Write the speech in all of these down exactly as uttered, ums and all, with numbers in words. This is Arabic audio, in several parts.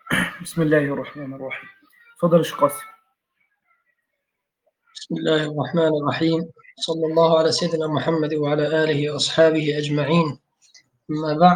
بسم الله الرحمن الرحيم. تفضل يا قاسم. بسم الله الرحمن الرحيم. صلى الله على سيدنا محمد وعلى آله وأصحابه أجمعين. أما بعد،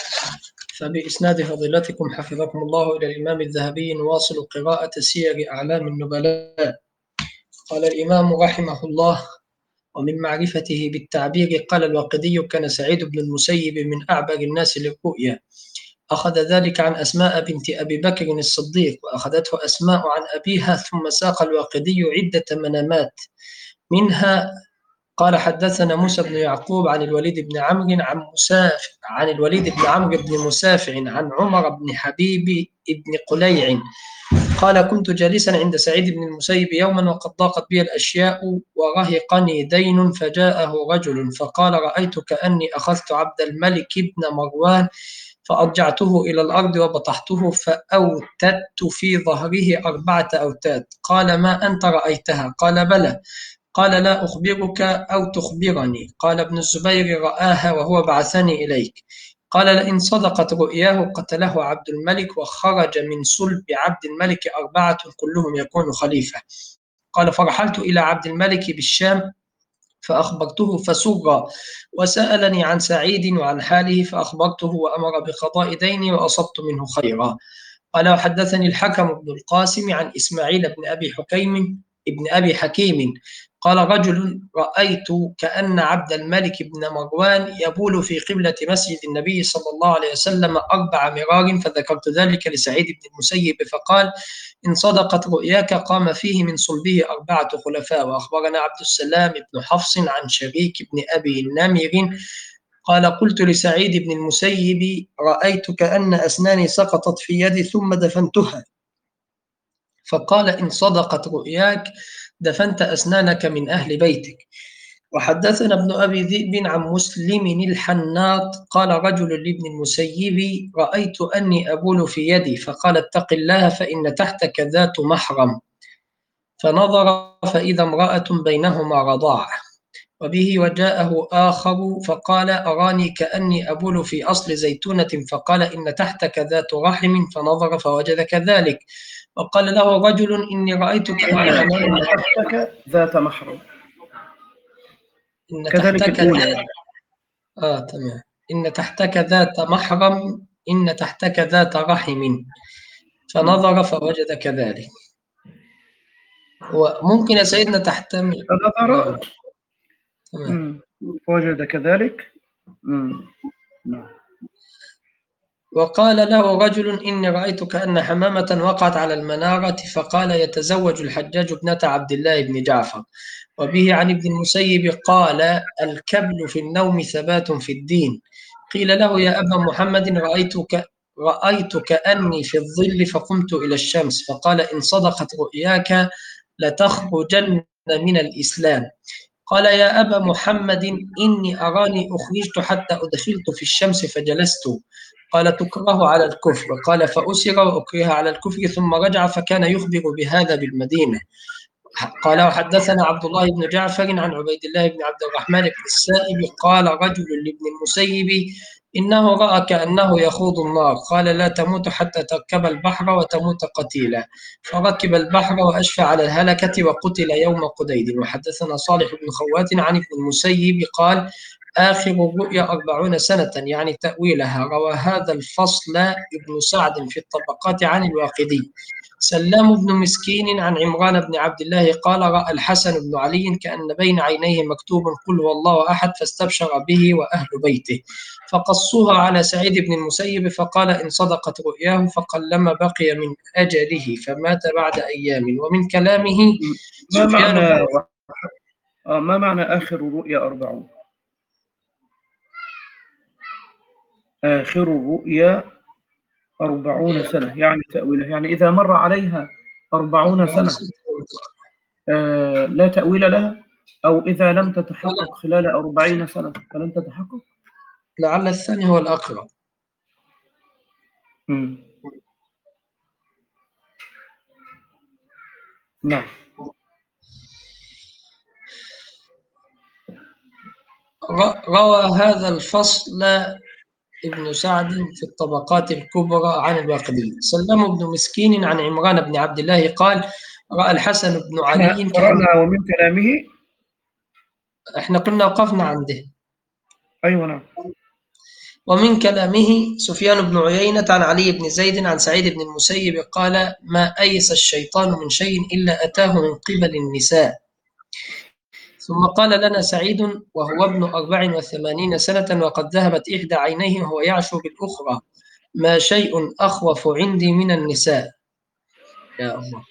فبإسناد فضيلتكم حفظكم الله إلى الإمام الذهبي نواصل قراءة سير أعلام النبلاء. قال الإمام رحمه الله: ومن معرفته بالتعبير قال الواقدي: كان سعيد بن المسيب من أعبر الناس للرؤيا، أخذ ذلك عن أسماء بنت أبي بكر الصديق، وأخذته أسماء عن أبيها، ثم ساق الواقدي عدة منامات. منها قال: حدثنا موسى بن يعقوب عن الوليد بن عمرو عن مسافع عن الوليد بن عمرو بن مسافع عن عمر بن حبيب بن قليع قال: كنت جالسا عند سعيد بن المسيب يوما وقد ضاقت بي الأشياء ورهقني دين، فجاءه رجل فقال: رأيت كأني أخذت عبد الملك بن مروان فأرجعته إلى الأرض وبطحته فأوتدت في ظهره أربعة أوتاد. قال: ما أنت رأيتها؟ قال: بلى. قال: لا أخبرك أو تخبرني؟ قال: ابن الزبير رآها وهو بعثني إليك. قال: لئن صدقت رؤياه قتله عبد الملك، وخرج من صلب عبد الملك أربعة كلهم يكون خليفة. قال: فرحلت إلى عبد الملك بالشام فأخبرته فسر، وسألني عن سعيد وعن حاله فأخبرته، وأمر بقضاء ديني وأصبت منه خيرا. قال: وحدثني الحكم بن القاسم عن إسماعيل بن أبي حكيم ابن أبي حكيم قال: رجل رأيت كأن عبد الملك بن مروان يبول في قبلة مسجد النبي صلى الله عليه وسلم أربع مرار، فذكرت ذلك لسعيد بن المسيب فقال: إن صدقت رؤياك قام فيه من صلبه أربعة خلفاء. وأخبرنا عبد السلام بن حفص عن شريك بن أبي النمر قال: قلت لسعيد بن المسيب: رأيت كأن أسناني سقطت في يدي ثم دفنتها. فقال: إن صدقت رؤياك دفنت أسنانك من أهل بيتك. وحدثنا ابن أبي ذئب عن مسلم الحناط قال: رجل لابن المسيب: رأيت أني أبول في يدي، فقال: اتق الله فإن تحتك ذات محرم. فنظر فإذا امرأة بينهما رضاع. وبه وجاءه آخر فقال: أراني كأني أبول في أصل زيتونة، فقال: إن تحتك ذات رحم، فنظر فوجد كذلك. وقال له رجل: إني رأيت كأن حمام. تحتك ذات محرم، إن كذلك تحتك الأولى ذات يعني. آه تمام. إن تحتك ذات محرم، إن تحتك ذات رحم، فنظر فوجد كذلك. وممكن يا سيدنا تحتمل. فنظر نعم تمام. فوجد كذلك. مم. نعم. وقال له رجل: إني رأيت كأن حمامة وقعت على المنارة، فقال: يتزوج الحجاج ابنة عبد الله بن جعفر. وبه عن ابن المسيب قال: الكبل في النوم ثبات في الدين. قيل له: يا أبا محمد، رأيتك رأيت كأني في الظل فقمت إلى الشمس. فقال: إن صدقت رؤياك لتخرجن من الإسلام. قال: يا أبا محمد، إني أراني أخرجت حتى أدخلت في الشمس فجلست. قال: تكره على الكفر. قال: فأسر وأكره على الكفر، ثم رجع فكان يخبر بهذا بالمدينة. قال: وحدثنا عبد الله بن جعفر عن عبيد الله بن عبد الرحمن بن السائب قال: رجل لابن المسيب: إنه رأى كأنه يخوض النار. قال: لا تموت حتى تركب البحر وتموت قتيلا. فركب البحر وأشفى على الهلكة وقتل يوم قديد. وحدثنا صالح بن خوات عن ابن المسيب قال: آخر الرؤيا أربعون سنة، يعني تأويلها. روى هذا الفصل ابن سعد في الطبقات عن الواقدي. سلام بن مسكين عن عمران بن عبد الله قال: رأى الحسن بن علي كأن بين عينيه مكتوب: قل هو الله أحد، فاستبشر به وأهل بيته. فقصوها على سعيد بن المسيب فقال: إن صدقت رؤياه فقلما بقي من أجله، فمات بعد أيام. ومن كلامه ما سفيان معنى بن آه ما معنى آخر الرؤيا أربعون؟ آخر الرؤيا أربعون سنة، يعني تأويله، يعني إذا مر عليها أربعون سنة آه لا تأويل لها، أو إذا لم تتحقق خلال أربعين سنة فلن تتحقق. لعل الثاني هو الأقرب. مم. نعم. روى هذا الفصل ابن سعد في الطبقات الكبرى عن الواقدي. سلم بن مسكين عن عمران بن عبد الله قال رأى الحسن بن احنا علي كان. قرأنا ومن كلامه. احنا كنا وقفنا عنده. أيوة نعم. ومن كلامه سفيان بن عيينة عن علي بن زيد عن سعيد بن المسيب قال ما أيس الشيطان من شيء إلا أتاه من قبل النساء. ثم قال لنا سعيد وهو ابن أربع وثمانين سنة وقد ذهبت إحدى عينيه وهو يعشو بالأخرى ما شيء أخوف عندي من النساء. يا الله.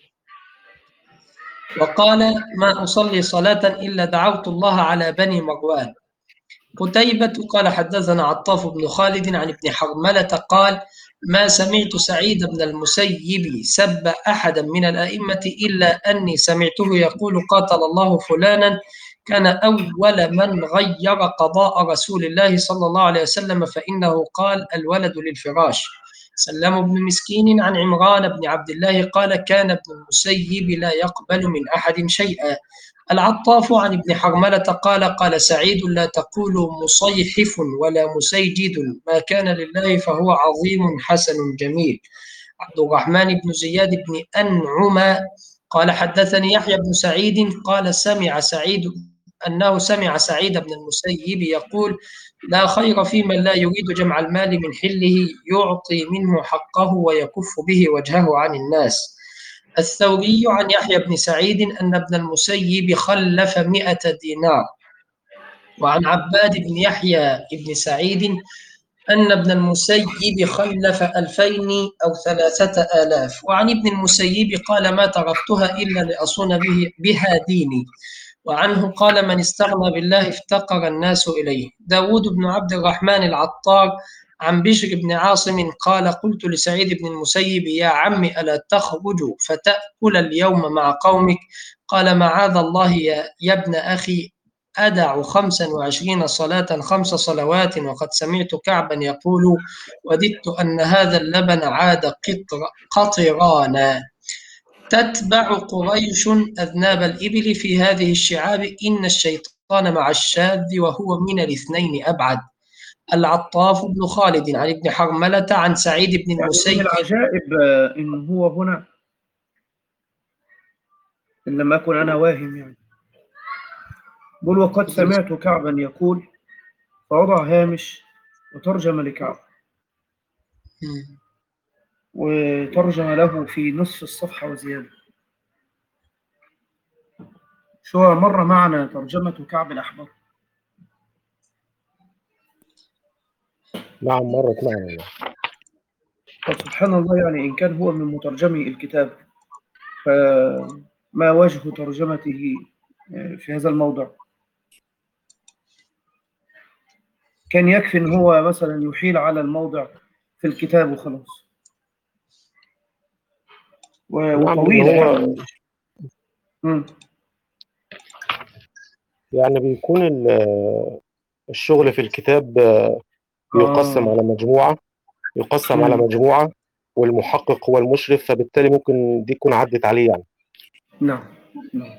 وقال ما أصلي صلاة إلا دعوت الله على بني مروان. قتيبة قال حدثنا عطاف بن خالد عن ابن حرملة قال ما سمعت سعيد بن المسيب سب أحدا من الأئمة إلا أني سمعته يقول قاتل الله فلانا كان أول من غير قضاء رسول الله صلى الله عليه وسلم فإنه قال الولد للفراش. سلم بن مسكين عن عمران بن عبد الله قال كان ابن المسيب لا يقبل من أحد شيئا. العطاف عن ابن حرملة قال قال سعيد لا تقولوا مصيحف ولا مسيجد ما كان لله فهو عظيم حسن جميل. عبد الرحمن بن زياد بن أنعم قال حدثني يحيى بن سعيد قال سمع سعيد أنه سمع سعيد بن المسيب يقول لا خير في من لا يريد جمع المال من حله يعطي منه حقه ويكف به وجهه عن الناس. الثوري عن يحيى بن سعيد أن ابن المسيب خلف مئة دينار. وعن عباد بن يحيى بن سعيد أن ابن المسيب خلف ألفين أو ثلاثة آلاف. وعن ابن المسيب قال ما تركتها إلا لأصون به بها ديني. وعنه قال من استغنى بالله افتقر الناس إليه. داود بن عبد الرحمن العطار عن بشر بن عاصم قال قلت لسعيد بن المسيب يا عم ألا تخرج فتأكل اليوم مع قومك قال معاذ الله يا, يا ابن أخي أدع خمسا وعشرين صلاة خمس صلوات وقد سمعت كعبا يقول وددت أن هذا اللبن عاد قطر قطرانا. تتبع قريش أذناب الإبل في هذه الشعاب إن الشيطان مع الشاذ وهو من الاثنين أبعد. العطاف بن خالد عن ابن حرملة عن سعيد بن يعني المسيب. من العجائب إن هو هنا إن لم أكن أنا واهم يعني بل وقد سمعت كعبا يقول فوضع هامش وترجم لكعب وترجم له في نصف الصفحة وزيادة. شو مر معنا ترجمة كعب الأحبر؟ نعم مرت معنا. فسبحان الله يعني إن كان هو من مترجمي الكتاب فما وجه ترجمته في هذا الموضع؟ كان يكفي إن هو مثلا يحيل على الموضع في الكتاب وخلاص. وطويلة يعني مم. يعني بيكون الشغل في الكتاب يقسم آه. على مجموعة يقسم مم. على مجموعة والمحقق هو المشرف فبالتالي ممكن دي تكون عدت عليه يعني. نعم نعم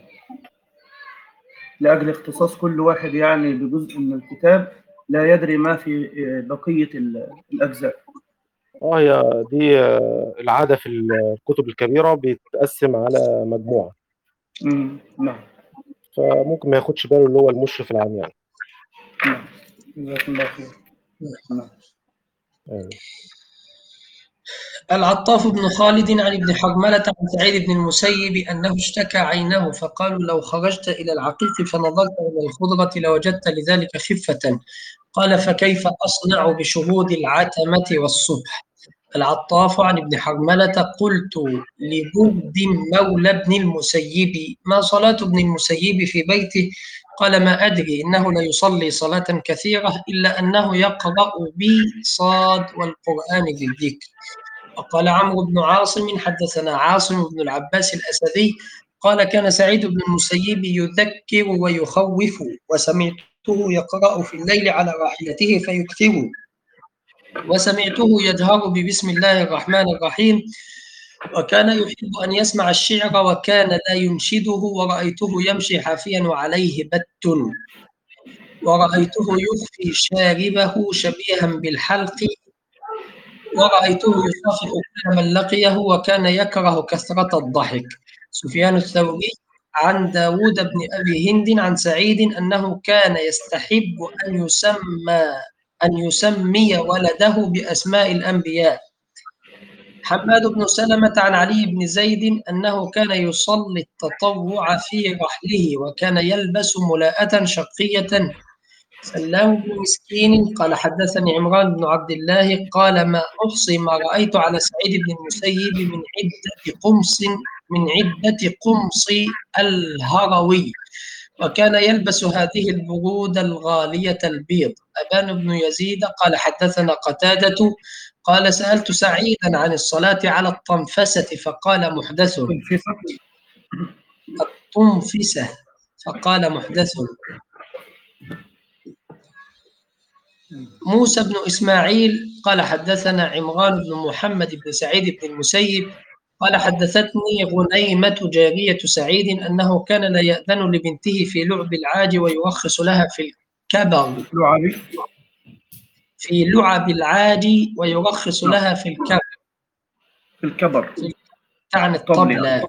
لأجل اختصاص كل واحد يعني بجزء من الكتاب لا يدري ما في بقية الأجزاء. اه هي دي العادة في الكتب الكبيرة بيتقسم على مجموعة. امم نعم فممكن ما ياخدش باله اللي هو المشرف العام يعني. نعم جزاكم الله خير. نعم. العطاف بن خالد عن ابن حرملة عن سعيد بن المسيب أنه اشتكى عينه فقالوا لو خرجت إلى العقيق فنظرت إلى الخضرة لوجدت لذلك خفة قال فكيف أصنع بشهود العتمة والصبح. العطاف عن ابن حرملة قلت لبرد مولى ابن المسيب ما صلاة ابن المسيب في بيته قال ما أدري إنه لا يصلي صلاة كثيرة إلا أنه يقرأ بصاد والقرآن بالذكر. وقال عمرو بن عاصم حدثنا عاصم بن العباس الأسدي قال كان سعيد بن المسيب يذكر ويخوف وسمعته يقرأ في الليل على راحلته فيكثر وسمعته يجهر ببسم الله الرحمن الرحيم وكان يحب أن يسمع الشعر وكان لا ينشده ورأيته يمشي حافيا وعليه بت. ورأيته يخفي شاربه شبيها بالحلق، ورأيته يصافح كل من لقيه وكان يكره كثرة الضحك. سفيان الثوري عن داود بن أبي هند عن سعيد أنه كان يستحب أن يسمى أن يسمي ولده بأسماء الأنبياء. حماد بن سلمة عن علي بن زيد أنه كان يصلي التطوع في رحله وكان يلبس ملاءة شقية. سلام بن مسكين قال حدثني عمران بن عبد الله قال ما أحصي ما رأيت على سعيد بن المسيب من عدة قمص من عدة قمص الهروي، وكان يلبس هذه البرود الغالية البيض. أبان بن يزيد قال حدثنا قتادة قال سألت سعيدا عن الصلاة على الطنفسة فقال محدث. الطنفسة فقال محدث. موسى بن إسماعيل قال حدثنا عمران بن محمد بن سعيد بن المسيب قال حدثتني غنيمة جارية سعيد أنه كان لا يأذن لبنته في لعب العاج ويرخص لها في الكبر في لعب العاج ويرخص لها في الكبر في الكبر عن الطبلة.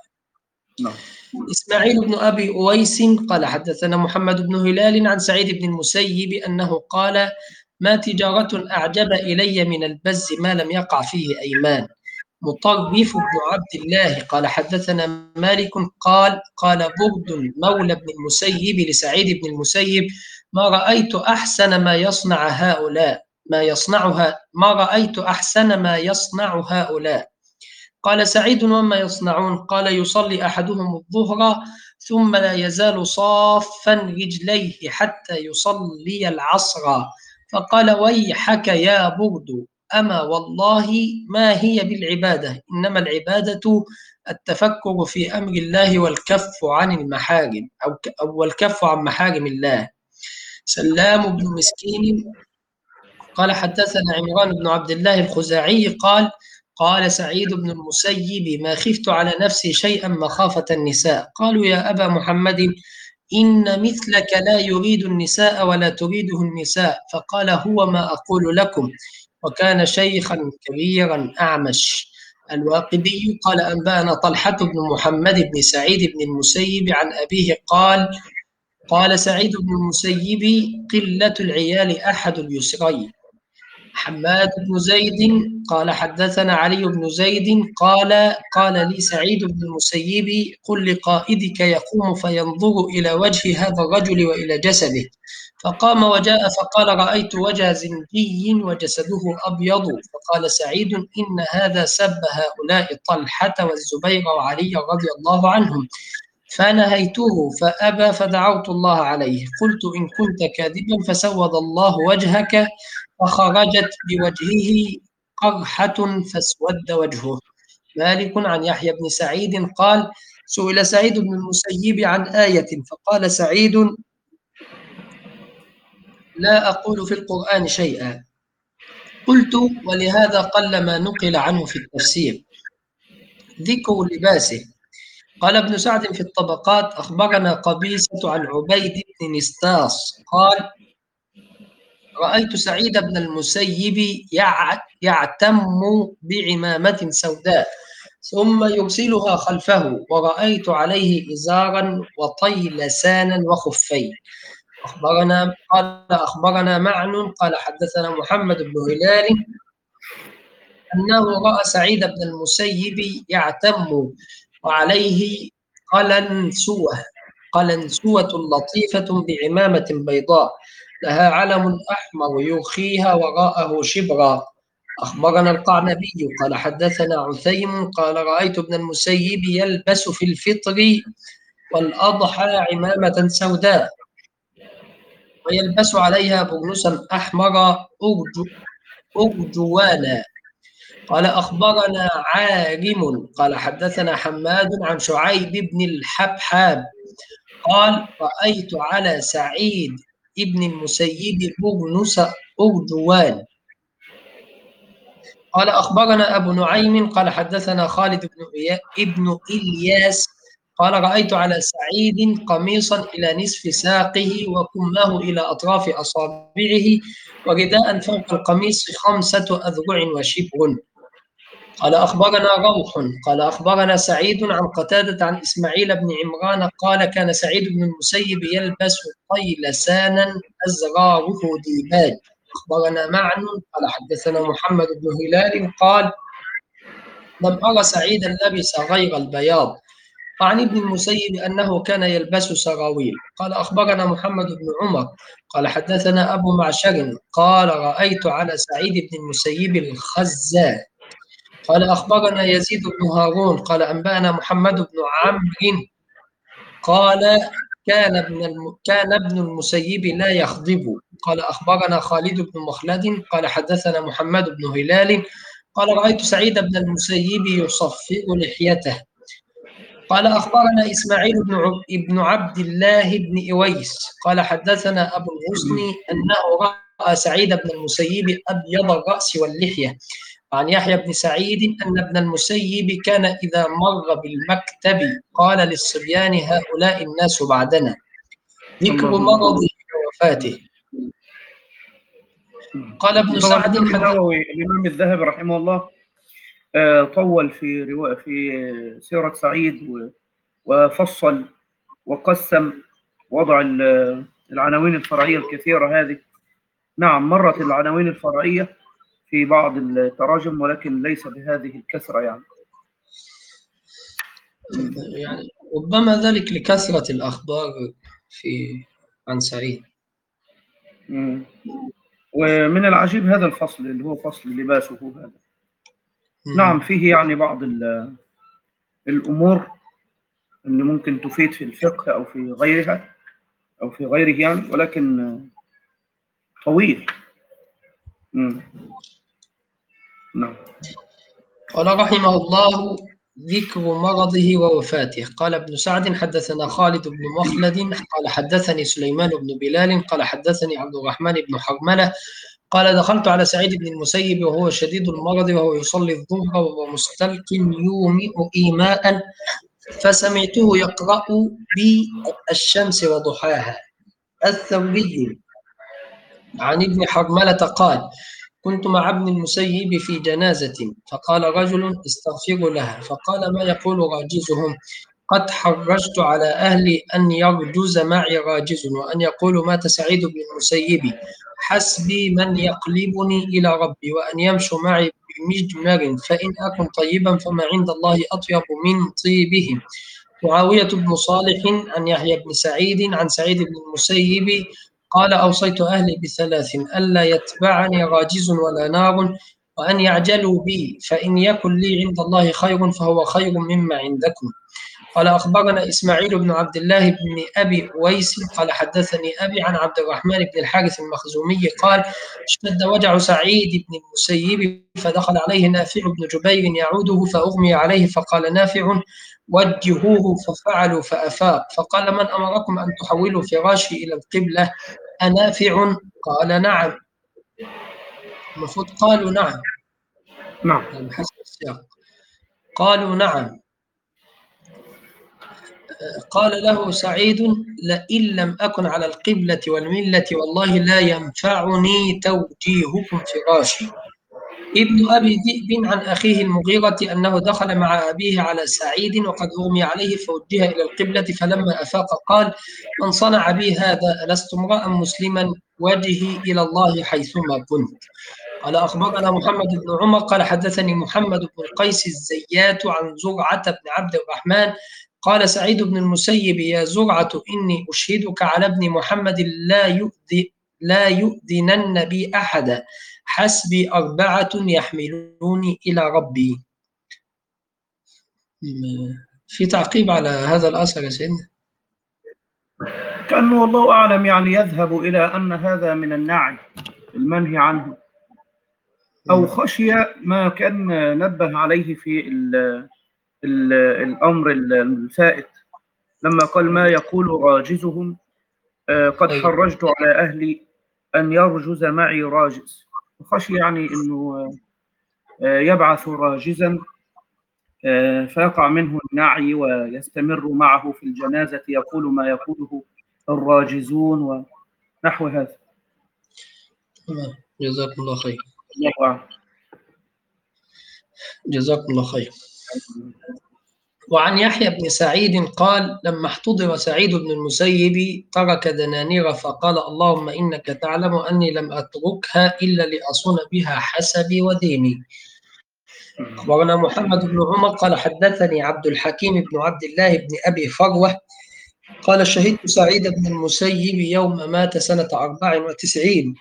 إسماعيل بن أبي أويس قال حدثنا محمد بن هلال عن سعيد بن المسيب أنه قال ما تجارة أعجب إلي من البز ما لم يقع فيه أيمان. مطرف بن عبد الله قال حدثنا مالك قال قال برد مولى بن المسيب لسعيد بن المسيب ما رأيت أحسن ما يصنع هؤلاء ما يصنعها ما رأيت أحسن ما يصنع هؤلاء. قال سعيد وما يصنعون؟ قال يصلي أحدهم الظهر ثم لا يزال صافا رجليه حتى يصلي العصر. فقال ويحك يا برد أما والله ما هي بالعبادة، إنما العبادة التفكر في أمر الله والكف عن المحارم أو, أو والكف عن محارم الله. سلام بن مسكين قال حدثنا عمران بن عبد الله الخزاعي قال قال سعيد بن المسيب ما خفت على نفسي شيئا مخافة النساء. قالوا يا أبا محمد إن مثلك لا يريد النساء ولا تريده النساء. فقال هو ما أقول لكم. وكان شيخا كبيرا أعمش. الواقدي قال أنبأنا طلحة بن محمد بن سعيد بن المسيب عن أبيه قال قال سعيد بن المسيب قلة العيال أحد اليسرين. حماد بن زيد قال حدثنا علي بن زيد قال قال لي سعيد بن المسيب قل لقائدك يقوم فينظر إلى وجه هذا الرجل وإلى جسده. فقام وجاء فقال رأيت وجه زنجي وجسده أبيض. فقال سعيد إن هذا سب هؤلاء طلحة والزبير وعلي رضي الله عنهم. فنهيته فأبى فدعوت الله عليه. قلت إن كنت كاذبا فسود الله وجهك. فخرجت بوجهه قرحة فاسود وجهه. مالك عن يحيى بن سعيد قال سئل سعيد بن المسيب عن آية فقال سعيد لا أقول في القرآن شيئا. قلت ولهذا قل ما نقل عنه في التفسير ذكر لباسه. قال ابن سعد في الطبقات أخبرنا قبيصة عن عبيد بن نستاص قال رأيت سعيد بن المسيب يعتم بعمامة سوداء ثم يرسلها خلفه ورأيت عليه إزارا وطيلسانا وخفين. أخبرنا قال أخبرنا معن قال حدثنا محمد بن هلال أنه رأى سعيد بن المسيب يعتم وعليه قلنسوة قلنسوة لطيفة بعمامة بيضاء لها علم أحمر يرخيها وراءه شبرا. أخبرنا القعنبي قال حدثنا عثيم قال رأيت ابن المسيب يلبس في الفطر والأضحى عمامة سوداء ويلبس عليها برنسا أحمر أرجوانا. قال أخبرنا عالم قال حدثنا حماد عن شعيب بن الحبحاب قال رأيت على سعيد ابن المسيب برنس أرجوان. قال أخبرنا أبو نعيم قال حدثنا خالد بن ابن إلياس قال رأيت على سعيد قميصا إلى نصف ساقه وكمه إلى أطراف أصابعه ورداء فوق القميص خمسة أذرع وشبر. قال أخبرنا روح قال أخبرنا سعيد عن قتادة عن إسماعيل بن عمران قال كان سعيد بن المسيب يلبس طيلسانا أزراره ديباج. أخبرنا معن قال حدثنا محمد بن هلال قال لم أرى سعيدا لبس غير البياض. وعن ابن المسيب أنه كان يلبس سراويل. قال أخبرنا محمد بن عمر قال حدثنا أبو معشر قال رأيت على سعيد بن المسيب الخزاء. قال أخبرنا يزيد بن هارون قال أنبأنا محمد بن عمرو قال كان ابن الم... كان ابن المسيب لا يخضب. قال أخبرنا خالد بن مخلد قال حدثنا محمد بن هلال قال رأيت سعيد بن المسيب يصفر لحيته. قال أخبرنا إسماعيل بن عب... ابن عبد الله بن إويس قال حدثنا أبو الغصن أنه رأى سعيد بن المسيب أبيض الرأس واللحية. عن يحيى بن سعيد أن ابن المسيب كان إذا مر بالمكتب قال للصبيان هؤلاء الناس بعدنا ذكر مرضه ووفاته. قال ابن سعد النووي الإمام الذهبي رحمه الله طول في رواية في سيرة سعيد وفصل وقسم وضع العناوين الفرعية الكثيرة هذه. نعم مرت العناوين الفرعية في بعض التراجم ولكن ليس بهذه الكثرة يعني. يعني ربما ذلك لكثرة الأخبار في عن سعيد. مم. ومن العجيب هذا الفصل اللي هو فصل لباسه هذا. مم. نعم فيه يعني بعض الأمور اللي ممكن تفيد في الفقه أو في غيرها أو في غيره يعني ولكن طويل. مم. نعم. قال رحمه الله ذكر مرضه ووفاته. قال ابن سعد حدثنا خالد بن مخلد قال حدثني سليمان بن بلال قال حدثني عبد الرحمن بن حرملة قال دخلت على سعيد بن المسيب وهو شديد المرض وهو يصلي الظهر وهو مستلق يومئ إيماء فسمعته يقرأ بالشمس وضحاها. الثوري عن ابن حرملة قال كنت مع ابن المسيب في جنازة فقال رجل استغفروا لها فقال ما يقول راجزهم قد حرجت على أهلي أن يرجز معي راجز وأن يقول مات سعيد بن المسيب حسبي من يقلبني إلى ربي وأن يمشوا معي بمجمر فإن أكن طيبا فما عند الله أطيب من طيبهم. معاوية بن صالح عن يحيى بن سعيد عن سعيد بن المسيب قال أوصيت أهلي بثلاث ألا يتبعني راجز ولا نار وأن يعجلوا بي فإن يكن لي عند الله خير فهو خير مما عندكم. قال أخبرنا إسماعيل بن عبد الله بن أبي أويس قال حدثني أبي عن عبد الرحمن بن الحارث المخزومي قال اشتد وجع سعيد بن المسيب فدخل عليه نافع بن جبير يعوده فأغمي عليه فقال نافع وجهوه ففعلوا فأفاق فقال من أمركم أن تحولوا فراشي إلى القبلة أنافع؟ قال نعم. المفروض قالوا نعم. نعم حسب السياق قالوا نعم. قال له سعيد لئن لم أكن على القبلة والملة والله لا ينفعني توجيهكم فراشي. ابن أبي ذئب عن أخيه المغيرة أنه دخل مع أبيه على سعيد وقد أغمي عليه فوجه إلى القبلة فلما أفاق قال من صنع بي هذا ألست امرأ مسلما وجهي إلى الله حيثما كنت. قال أخبرنا محمد بن عمر قال حدثني محمد بن القيس الزيات عن زرعة بن عبد الرحمن قال سعيد بن المسيب يا زرعة إني أشهدك على ابن محمد لا يؤذي لا يؤذنن بي أحدا حسبي أربعة يحملوني إلى ربي. في تعقيب على هذا الأثر يا سيدنا؟ كأنه والله أعلم يعني يذهب إلى أن هذا من النعي المنهي عنه أو خشية ما كان نبه عليه في ال ال الأمر الفائت لما قال ما يقول راجزهم قد حرجت على أهلي أن يرجز معي راجز. خشي يعني أنه يبعث راجزا فيقع منه النعي ويستمر معه في الجنازة يقول ما يقوله الراجزون ونحو هذا. جزاكم الله خير. الله أعلم. جزاكم الله خير. وعن يحيى بن سعيد قال لما احتضر سعيد بن المسيب ترك دنانير فقال اللهم إنك تعلم أني لم أتركها إلا لأصون بها حسبي وديني. أخبرنا محمد بن عمر قال حدثني عبد الحكيم بن عبد الله بن أبي فروة قال شهدت سعيد بن المسيب يوم مات سنة أربع وتسعين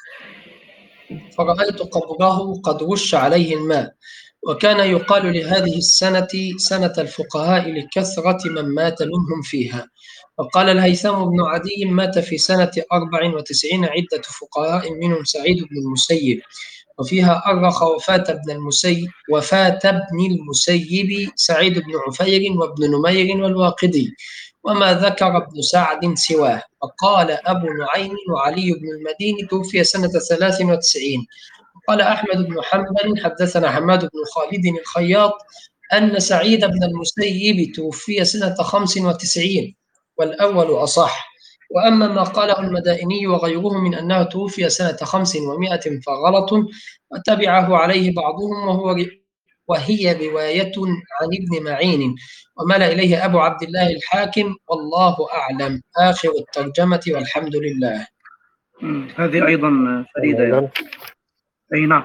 فرأيت قبره قد رش عليه الماء، وكان يقال لهذه السنة سنة الفقهاء لكثرة من مات منهم فيها. وقال الهيثم بن عدي مات في سنة أربع وتسعين عدة فقهاء منهم سعيد بن المسيب، وفيها أرخ وفاة ابن المسيب وفاة ابن المسيب سعيد بن عفير وابن نمير والواقدي، وما ذكر ابن سعد سواه. وقال أبو نعيم وعلي بن المديني توفي سنة ثلاث وتسعين. قال أحمد بن حنبل حدثنا حماد بن خالد الخياط أن سعيد بن المسيب توفي سنة خمس وتسعين والأول أصح، وأما ما قاله المدائني وغيره من أنه توفي سنة خمس ومائة فغلط، وتبعه عليه بعضهم وهو وهي رواية عن ابن معين ومال إليه أبو عبد الله الحاكم والله أعلم. آخر الترجمة والحمد لله. هذه أيضا فريدة يعني. أي نعم.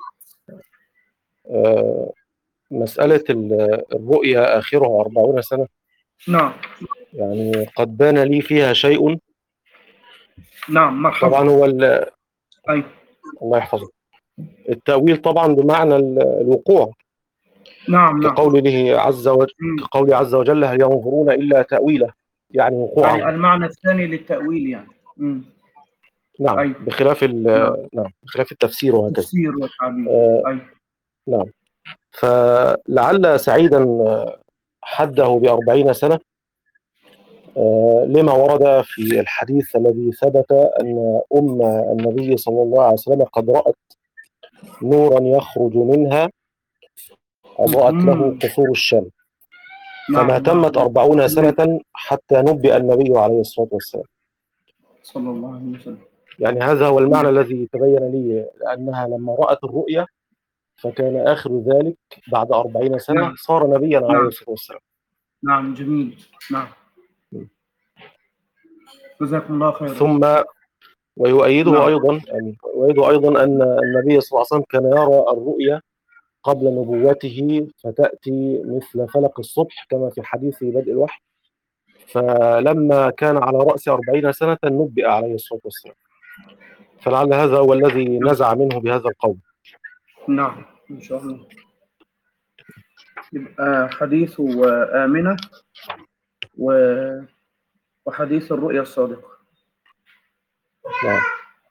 آه مسألة الرؤيا آخرها أربعون سنة. نعم. يعني قد بان لي فيها شيء. نعم مرحبا. طبعا هو أي. الله يحفظه. التأويل طبعا بمعنى الوقوع. نعم نعم. كقوله عز وجل كقوله عز وجل هل ينظرون إلا تأويله، يعني وقوعه. يعني المعنى الثاني للتأويل يعني. مم. نعم. أي. بخلاف نعم. نعم بخلاف التفسير وهكذا. التفسير والتعبير. آه أي. نعم. فلعل سعيدا حده بأربعين سنة آه لما ورد في الحديث الذي ثبت أن أم النبي صلى الله عليه وسلم قد رأت نورا يخرج منها أضاءت له قصور الشام. فما نعم تمت نعم. أربعون سنة حتى نبئ النبي عليه الصلاة والسلام صلى الله عليه وسلم. يعني هذا هو المعنى الذي تبين لي، لأنها لما رأت الرؤيا فكان آخر ذلك بعد أربعين سنة نعم. صار نبيا نعم. عليه الصلاة والسلام. نعم جميل. نعم. جزاكم الله خيرا. ثم ويؤيده نعم. أيضا يعني ويؤيده أيضا أن النبي صلى الله عليه وسلم كان يرى الرؤيا قبل نبوته فتأتي مثل فلق الصبح كما في حديث بدء الوحي، فلما كان على رأس أربعين سنة نبئ عليه الصلاة والسلام، فلعل هذا هو الذي نزع منه بهذا القول. نعم إن شاء الله. يبقى حديث آمنة وحديث الرؤيا الصادقة. نعم.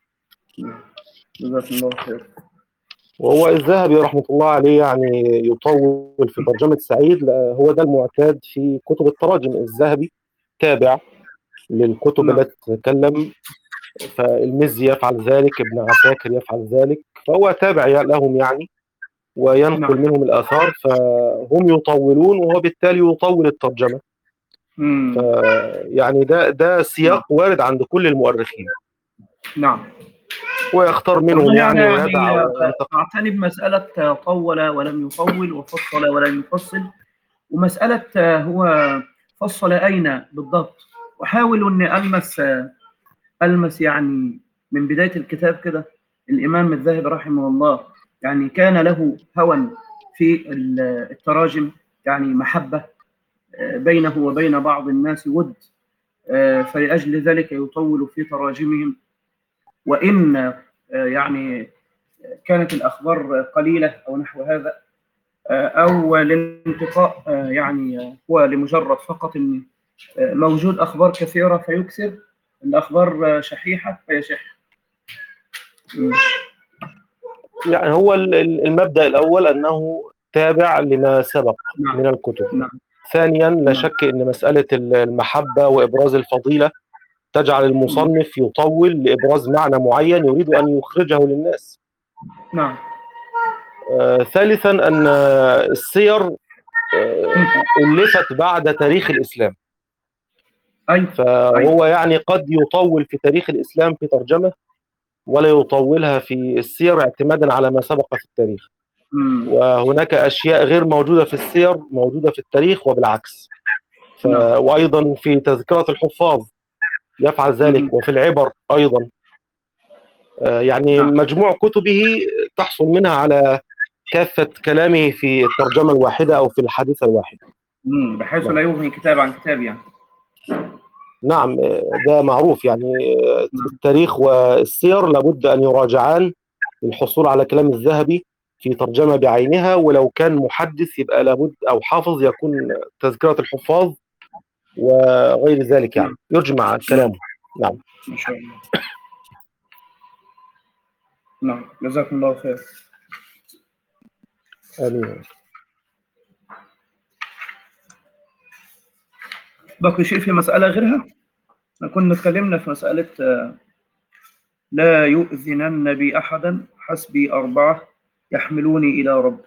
جزاكم الله خير. وهو الذهبي رحمة الله عليه يعني يطول في ترجمة سعيد، هو ده المعتاد في كتب التراجم. الذهبي تابع للكتب نعم. التي تتكلم، فالمزي يفعل ذلك، ابن عساكر يفعل ذلك، فهو تابع لهم يعني وينقل نعم. منهم الآثار، فهم يطولون وهو بالتالي يطول الترجمة. يعني ده ده سياق وارد عند كل المؤرخين. نعم. ويختار منهم يعني ويدع. أعتني بمسألة طول ولم يطول وفصل ولم يفصل، ومسألة هو فصل أين بالضبط، وحاول أني ألمس ألمس يعني من بداية الكتاب كده. الإمام الذهبي رحمه الله يعني كان له هوى في التراجم، يعني محبة بينه وبين بعض الناس ود، فلأجل ذلك يطول في تراجمهم. وإن يعني كانت الأخبار قليلة أو نحو هذا، أو للانتقاء يعني هو لمجرد فقط أن موجود أخبار كثيرة فيكثر، الأخبار شحيحة فيشح. يعني هو المبدأ الأول أنه تابع لما سبق نعم. من الكتب. نعم. ثانيا لا شك أن مسألة المحبة وإبراز الفضيلة تجعل المصنف يطول لإبراز معنى معين يريد أن يخرجه للناس. نعم. آه ثالثا أن السير ألفت بعد تاريخ الإسلام، أيوة. فهو يعني قد يطول في تاريخ الإسلام في ترجمة ولا يطولها في السير اعتمادا على ما سبق في التاريخ. مم. وهناك أشياء غير موجودة في السير موجودة في التاريخ وبالعكس. ف... نعم. وأيضا في تذكرة الحفاظ يفعل مم. ذلك، وفي العبر أيضا. آه، يعني نعم. مجموع كتبه تحصل منها على كافة كلامه في الترجمة الواحدة أو في الحديثة الواحدة. مم. بحيث نعم. لا يغني كتاب عن كتاب يعني. نعم، آه، ده معروف يعني. آه، نعم. التاريخ والسير لابد أن يراجعان للحصول على كلام الذهبي في ترجمة بعينها، ولو كان محدث يبقى لابد أو حافظ يكون تذكرة الحفاظ وغير ذلك، يعني نعم. يجمع كلامه. نعم. ما شاء الله. نعم، جزاكم الله خير. آمين. باقي شيء في مسألة غيرها؟ كنا اتكلمنا في مسألة آه، لا يؤذنن بي أحدا حسبي أربعة يحملوني إلى رب.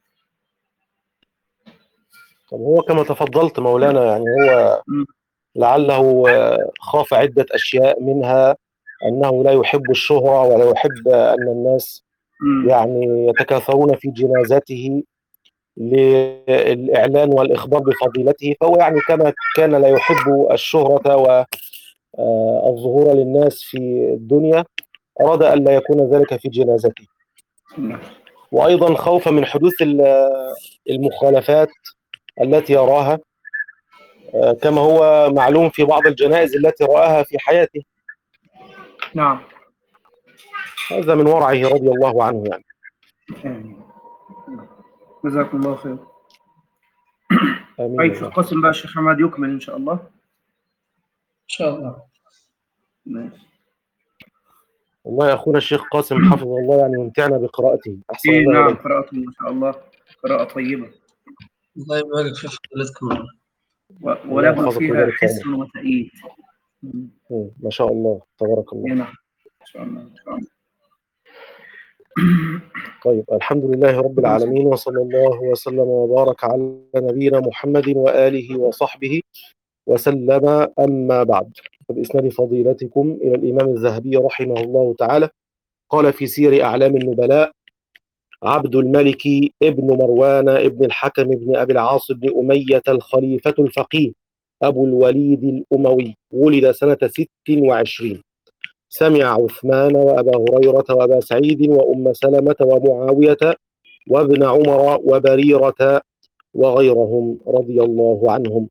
طب هو كما تفضلت مولانا، يعني هو مم. لعله آه، خاف عدة أشياء، منها أنه لا يحب الشهرة ولا يحب أن الناس مم. يعني يتكاثرون في جنازته للإعلان والإخبار بفضيلته، فهو يعني كما كان لا يحب الشهرة والظهور للناس في الدنيا، أراد أن لا يكون ذلك في جنازته. نعم. وأيضا خوفا من حدوث ال- المخالفات التي يراها، آه، كما هو معلوم في بعض الجنائز التي رآها في حياته. نعم. هذا من ورعه رضي الله عنه يعني. آمين. جزاكم الله خير. آمين طيب يا في رب. القسم بقى الشيخ حماد يكمل إن شاء الله. إن شاء الله. ماشي. والله يا أخونا الشيخ قاسم حفظه الله يعني يمتعنا بقراءته، أحسن إيه الله نعم، إليك. قراءته ما شاء الله قراءة طيبة الله يبارك في فضيلتكم. و- الله وله يحفظك فيها ويبارك في حس عمرك. وتأييد. مم. مم، ما شاء الله تبارك الله. إيه نعم، إن شاء الله إن شاء الله. طيب، الحمد لله رب العالمين، وصلى الله وسلم وبارك على نبينا محمد وآله وصحبه وسلم. أما بعد، بإسناد فضيلتكم إلى الإمام الذهبي رحمه الله تعالى، قال في سير أعلام النبلاء: عبد الملك ابن مروان ابن الحكم ابن أبي العاص بن أمية الخليفة الفقيه أبو الوليد الأموي، ولد سنة ست وعشرين. سمع عثمان وأبا هريرة وأبا سعيد وأم سلمة ومعاوية وابن عمر وبريرة وغيرهم رضي الله عنهم.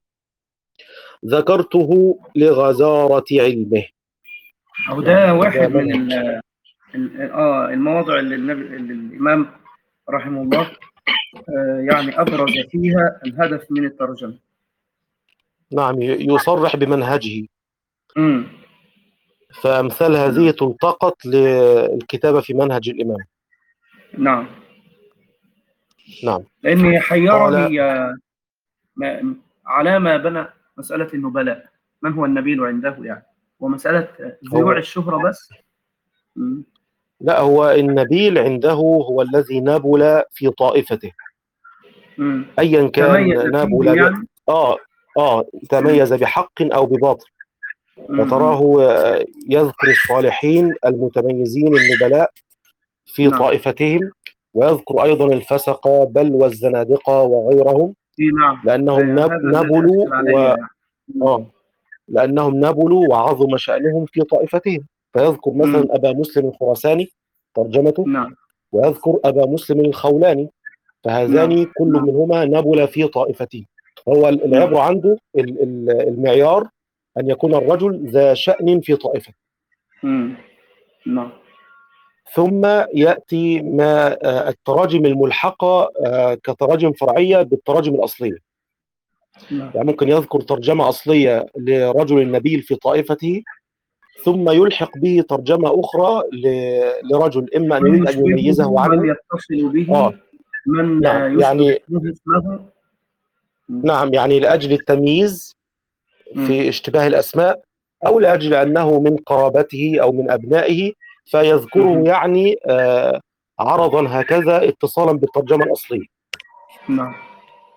ذكرته لغزارة علمه. أو ده واحد ده من منهج. ال ال- آه المواضع اللي, النبي اللي الإمام رحمه الله آه يعني أبرز فيها الهدف من الترجمة. نعم، يصرح بمنهجه، امم فأمثال هذه تلتقط للكتابة في منهج الإمام. نعم، نعم. لأني قال: حيرني آه، ما- على ما بنى مسألة النبلاء، من هو النبيل عنده يعني، ومسألة ذيوع هو الشهرة بس. مم. لا، هو النبيل عنده هو الذي نبل في طائفته، مم. أيا كان تميز فيه نبل ب... يعني. آه آه تميز بحق أو بباطل. مم. فتراه آه، يذكر الصالحين المتميزين النبلاء في نعم. طائفتهم، ويذكر أيضا الفسقة بل والزنادقة وغيرهم، إيه نعم، لأنهم آه، نب... هذا الذي نبلوا أشكل علي و... يعني. مم. آه لأنهم نبلوا وعظم شأنهم في طائفتهم. فيذكر مم. مثلا أبا مسلم الخراساني ترجمته، نعم. ويذكر أبا مسلم الخولاني، نعم. فهذان كل نعم. منهما نبل في طائفته. هو نعم. العبرة عنده ال- ال- المعيار أن يكون الرجل ذا شأن في طائفته. مم. نعم. ثم يأتي ما آه، التراجم الملحقة آه، كتراجم فرعية بالتراجم الأصلية. نعم. يعني ممكن يذكر ترجمة أصلية لرجل نبيل في طائفته، ثم يلحق به ترجمة أخرى ل- لرجل إما أن من يريد أن يميزه يشبهه من عنه. يتصل به آه من نعم آه، يشبه يعني اسمه. مم. نعم يعني لأجل التمييز مم. في اشتباه الأسماء، أو لأجل أنه من قرابته أو من أبنائه، فيذكره مم. يعني آه عرضا هكذا اتصالا بالترجمة الأصلية. نعم.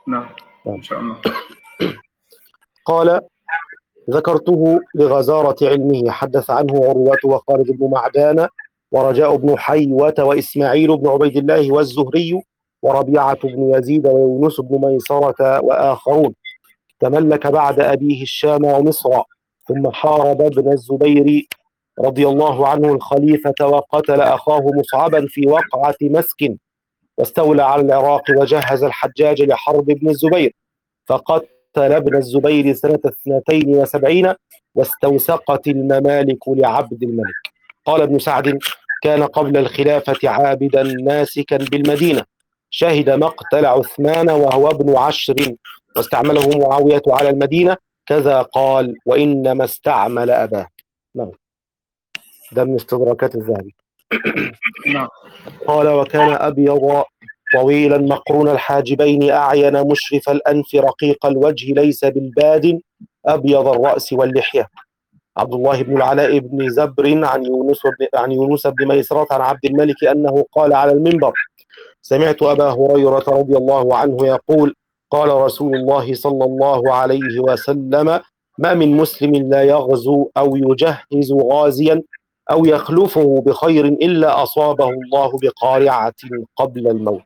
نعم إن شاء الله. قال: ذكرته لغزارة علمه، حدث عنه عروة وخالد بن معدان ورجاء بن حيوة وإسماعيل بن عبيد الله والزهري وربيعة بن يزيد ويونس بن ميسرة وآخرون. تملك بعد أبيه الشام ومصر، ثم حارب ابن الزبير رضي الله عنه الخليفة وقتل أخاه مصعبا في وقعة مسك، واستولى على العراق وجهز الحجاج لحرب ابن الزبير، فقتل ابن الزبير سنة اثنتين وسبعين، واستوثقت الممالك لعبد الملك. قال ابن سعد: كان قبل الخلافة عابدا ناسكا بالمدينة، شهد مقتل عثمان وهو ابن عشر، واستعمله معاوية على المدينة، كذا قال، وإنما استعمل أباه. نعم، ده من استدراكات الذهبي. نعم. قال: وكان أبيض طويلا مقرون الحاجبين أعين مشرف الأنف رقيق الوجه ليس بالباد أبيض الرأس واللحية. عبد الله بن العلاء بن زبر عن يونس بن عن يونس بن ميسرة عن عبد الملك أنه قال على المنبر: سمعت أبا هريرة رضي الله عنه يقول: قال رسول الله صلى الله عليه وسلم: ما من مسلم لا يغزو أو يجهز غازيا أو يخلفه بخير إلا أصابه الله بقارعة قبل الموت.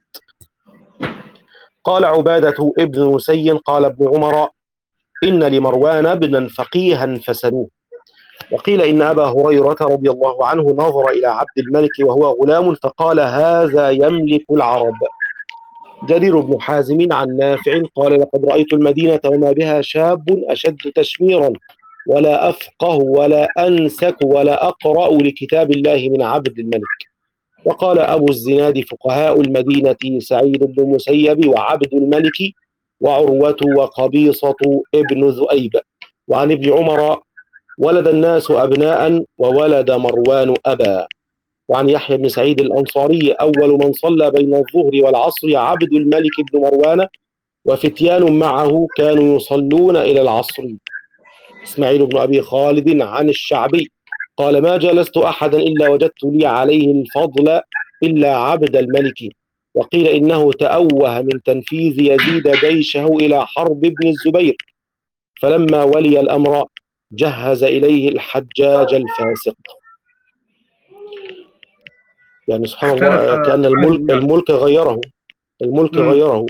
قال عبادة ابن نسي: قال ابن عمر: إن لمروان ابنا فقيها فسنوه. وقيل إن أبا هريرة رضي الله عنه نظر إلى عبد الملك وهو غلام فقال: هذا يملك العرب. جرير بن حازم عن نافع قال: لقد رأيت المدينة وما بها شاب أشد تشميرا ولا أفقه ولا أنسك ولا أقرأ لكتاب الله من عبد الملك. وقال أبو الزناد: فقهاء المدينة سعيد بن المسيب وعبد الملك وعروة وقبيصة ابن ذؤيب. وعن ابن عمر: ولد الناس أبناء وولد مروان أبا. وعن يحيى بن سعيد الأنصاري: أول من صلى بين الظهر والعصر عبد الملك بن مروان وفتيان معه كانوا يصلون إلى العصر. إسماعيل بن أبي خالد عن الشعبي قال: ما جلست أحدا إلا وجدت لي عليه الفضل إلا عبد الملك. وقيل إنه تأوه من تنفيذ يزيد جيشه إلى حرب ابن الزبير، فلما ولي الأمر جهز إليه الحجاج الفاسق. يعني سبحان الله، كأن الملك الملك غيره الملك غيره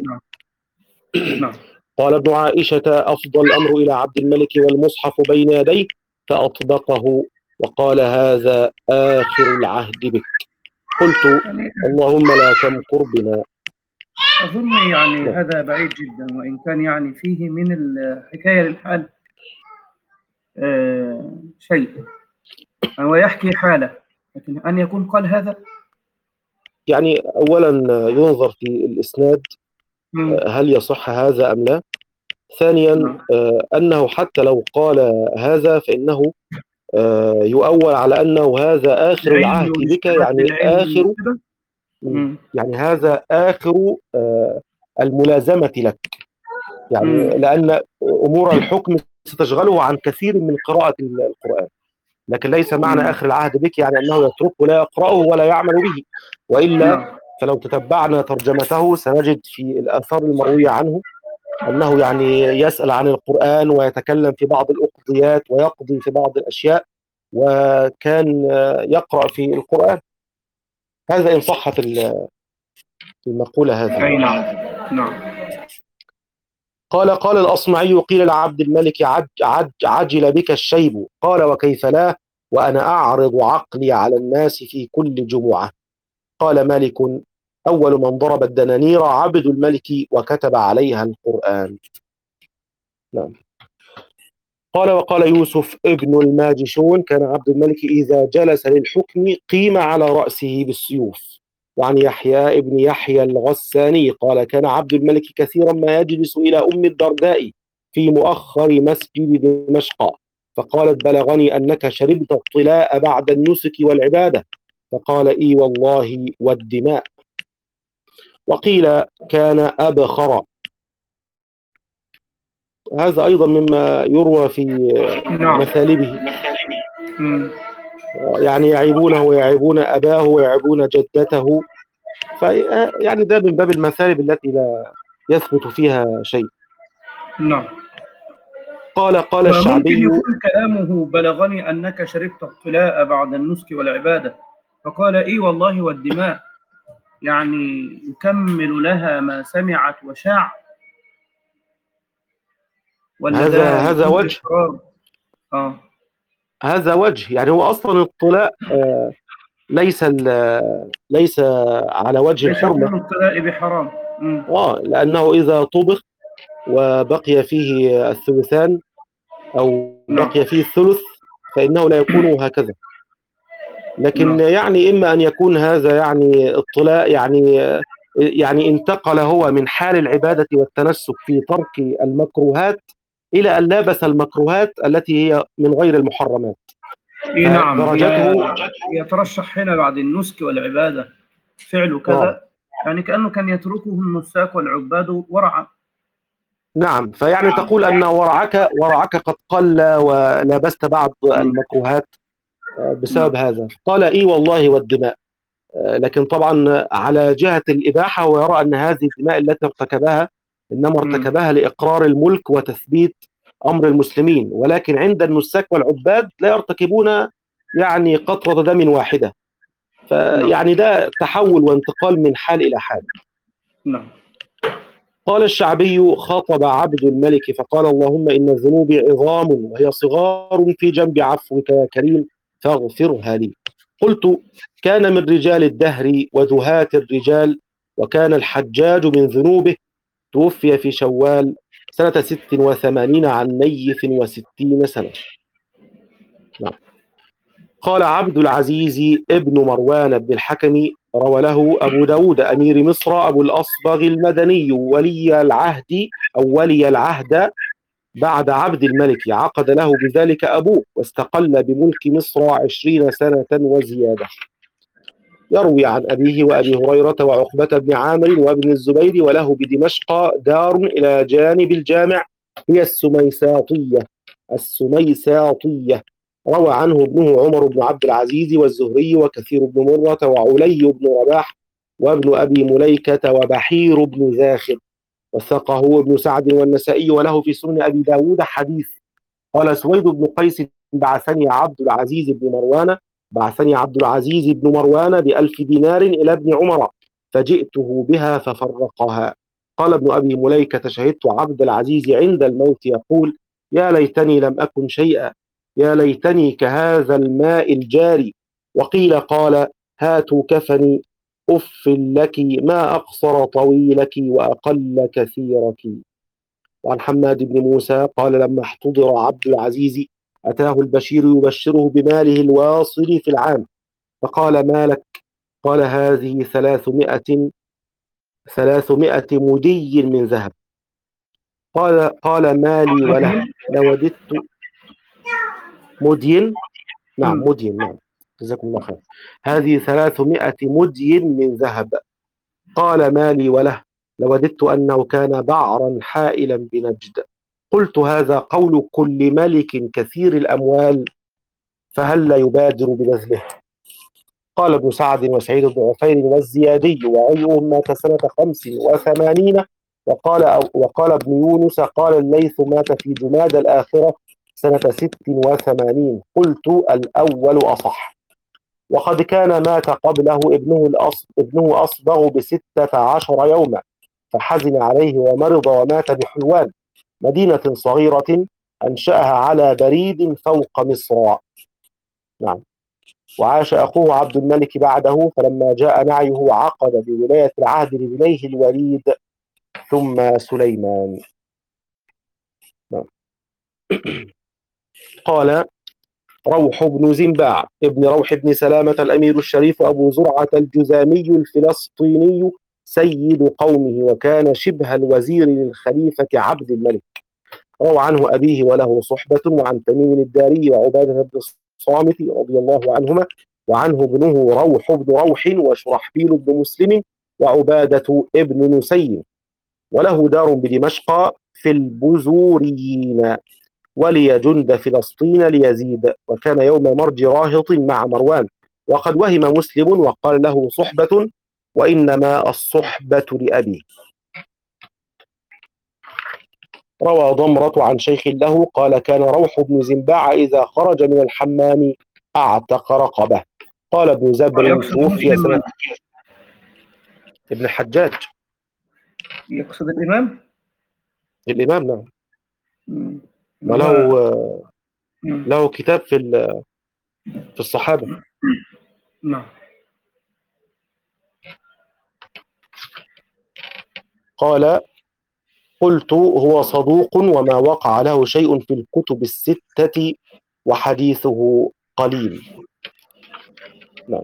قال ابن عائشة: أفضل الأمر إلى عبد الملك والمصحف بين يديه فأطبقه، وقال: هذا آخر العهد بك. قلت: اللهم لا تمكر بنا. أظن يعني لا. هذا بعيد جدا، وإن كان يعني فيه من الحكاية للحال آه شيء، هو يحكي حالة، لكن أن يكون قال هذا يعني أولا ينظر في الإسناد هل يصح هذا أم لا. ثانيا آه أنه حتى لو قال هذا فإنه آه يؤول على أنه هذا آخر العهد بك، يعني آخر يعني هذا آخر آه الملازمة لك، يعني مم. لأن أمور الحكم ستشغله عن كثير من قراءة القرآن، لكن ليس معنى آخر العهد بك يعني أنه يتركه لا يقرأه ولا يعمل به، وإلا فلو تتبعنا ترجمته سنجد في الآثار المروية عنه أنه يعني يسأل عن القرآن ويتكلم في بعض الأقضيات ويقضي في بعض الأشياء، وكان يقرأ في القرآن. هذا إن صحت المقولة هذه. نعم نعم. قال قال الأصمعي: قيل لعبد الملك: عج عج عجل بك الشيب. قال: وكيف لا، وأنا أعرض عقلي على الناس في كل جمعة. قال مالك: أول من ضرب الدنانير عبد الملك وكتب عليها القرآن. نعم. قال وقال يوسف ابن الماجشون: كان عبد الملك إذا جلس للحكم قيم على رأسه بالسيوف. وعن يحيى ابن يحيى الغساني قال: كان عبد الملك كثيرا ما يجلس إلى أم الدرداء في مؤخر مسجد دمشق، فقالت: بلغني أنك شربت الطلاء بعد النسك والعبادة. فقال: إي والله والدماء. وقيل كان أبخر. هذا أيضا مما يروى في مثالبه، يعني يعيبونه ويعيبون أباه ويعيبون جدته، فيعني ده من باب المثالب التي لا يثبت فيها شيء. نعم. قال قال وممكن الشعبي يكون كلامه بلغني أنك شربت الطلاء بعد النسك والعبادة، فقال إي والله والدماء، يعني يكمل لها ما سمعت وشاع، ولا هذا ده هذا يكون وجه إقرار؟ آه هذا وجه يعني هو أصلا الطلاء آه، ليس ال- ليس على وجه ليس الحرمة. كل الطلاء بحرام. مم. آه لأنه إذا طبخ وبقي فيه الثلثان أو نعم. بقي فيه الثلث فإنه لا يكون هكذا. لكن نعم. يعني إما أن يكون هذا يعني الطلاء يعني يعني انتقل هو من حال العبادة والتنسك في ترك المكروهات إلى أن لابس المكروهات التي هي من غير المحرمات، إيه نعم. فدرجته يترشح هنا بعد النسك والعبادة فعل نعم كذا، يعني كأنه كان يتركه النساك والعباد ورعا. نعم فيعني تقول أن ورعك ورعك قد قل ولابست بعض مم. المكروهات نعم. بسبب هذا. قال إي والله والدماء، لكن طبعا على جهة الإباحة، ويرى أن هذه الدماء التي ارتكبها إنما مم. ارتكبها لإقرار الملك وتثبيت أمر المسلمين، ولكن عند النساك والعباد لا يرتكبون يعني قطرة دم واحدة. نعم. فيعني ده تحول وانتقال من حال إلى حال. نعم. قال الشعبي خاطب عبد الملك فقال اللهم إن الذنوب عظام وهي صغار في جنب عفوك يا كريم فاغفرها لي. قلت كان من رجال الدهر وذهات الرجال، وكان الحجاج من ذنوبه، توفي في شوال سنة ست وثمانين عن نيف وستين سنة. نعم. قال عبد العزيز ابن مروان بن الحكم روى له أبو داود أمير مصر أبو الأصبغ المدني ولي العهد أو ولي العهد بعد عبد الملك، عقد له بذلك أبوه واستقل بملك مصر عشرين سنة وزيادة. يروي عن أبيه وأبي هريرة وعقبة بن عامر وابن الزبير، وله بدمشق دار إلى جانب الجامع هي السميساطية السميساطية روى عنه ابنه عمر بن عبد العزيز والزهري وكثير بن مرة وعلي بن رباح وابن أبي مليكة وبحير بن زاخر، وثقه ابن سعد والنسائي، وله في سنن أبي داود حديث. قال سويد بن قيس بعثني عبد العزيز بن مروان بعثني عبد العزيز بن مروان بألف دينار إلى ابن عمر فجئته بها ففرقها. قال ابن أبي مليكة شهدت عبد العزيز عند الموت يقول يا ليتني لم أكن شيئا، يا ليتني كهذا الماء الجاري. وقيل قال هاتوا كفني أف لك ما أقصر طويلك وأقل كثيرك. وعن حماد بن موسى قال لما احتضر عبد العزيز أتاه البشير يبشره بماله الواصل في العام، فقال ما لك؟ قال هذه ثلاثمائة ثلاثمائة مدي من ذهب. قال قال مالي وله لوددت مدين نعم مم. مدين نعم جزاكم الله خير. هذه ثلاثمائة مدي من ذهب. قال مالي وله لوددت أنه كان بعرا حائلا بنجد. قلت هذا قول كل ملك كثير الأموال، فهل لا يبادر ببذله؟ قال ابن سعد وسعيد بن عفير والزيادي وغيرهم مات سنة خمس وثمانين. وقال وقال ابن يونس قال الليث مات في جماد الآخرة سنة ست وثمانين. قلت الأول أصح. وقد كان مات قبله ابنه الأص... ابنه أصبغ بستة عشر يوما، فحزن عليه ومرض ومات بحلوان مدينة صغيرة أنشأها على بريد فوق مصر. نعم. وعاش أخوه عبد الملك بعده، فلما جاء نعيه عقد بولاية العهد لابنيه الوليد ثم سليمان. نعم. قال روح بن زنباع ابن روح بن سلامة الأمير الشريف أبو زرعة الجذامي الفلسطيني سيد قومه، وكان شبه الوزير للخليفة عبد الملك. روى عنه أبيه وله صحبة، وعن تميم الداري وعبادة بن الصامت رضي الله عنهما، وعنه ابنه روح بن روح وشرحبيل بن مسلم وعبادة ابن نسيم. وله دار بدمشق في البزوريين، ولي جند فلسطين ليزيد، وكان يوم مرج راهط مع مروان، وقد وهم مسلم وقال له صحبة وإنما الصحبة لأبي. روى ضمرة عن شيخ له قال كان روح بن زنباع إذا خرج من الحمام أعتق رقبة. قال ابن زبر يقصد توفي مسلم سنة من؟ ابن الحجاج يقصد الإمام؟ الإمام. نعم. مم. وله هو- مم. له كتاب في ال- في الصحابة. نعم. قال قلت هو صدوق وما وقع له شيء في الكتب الستة وحديثه قليل. نعم.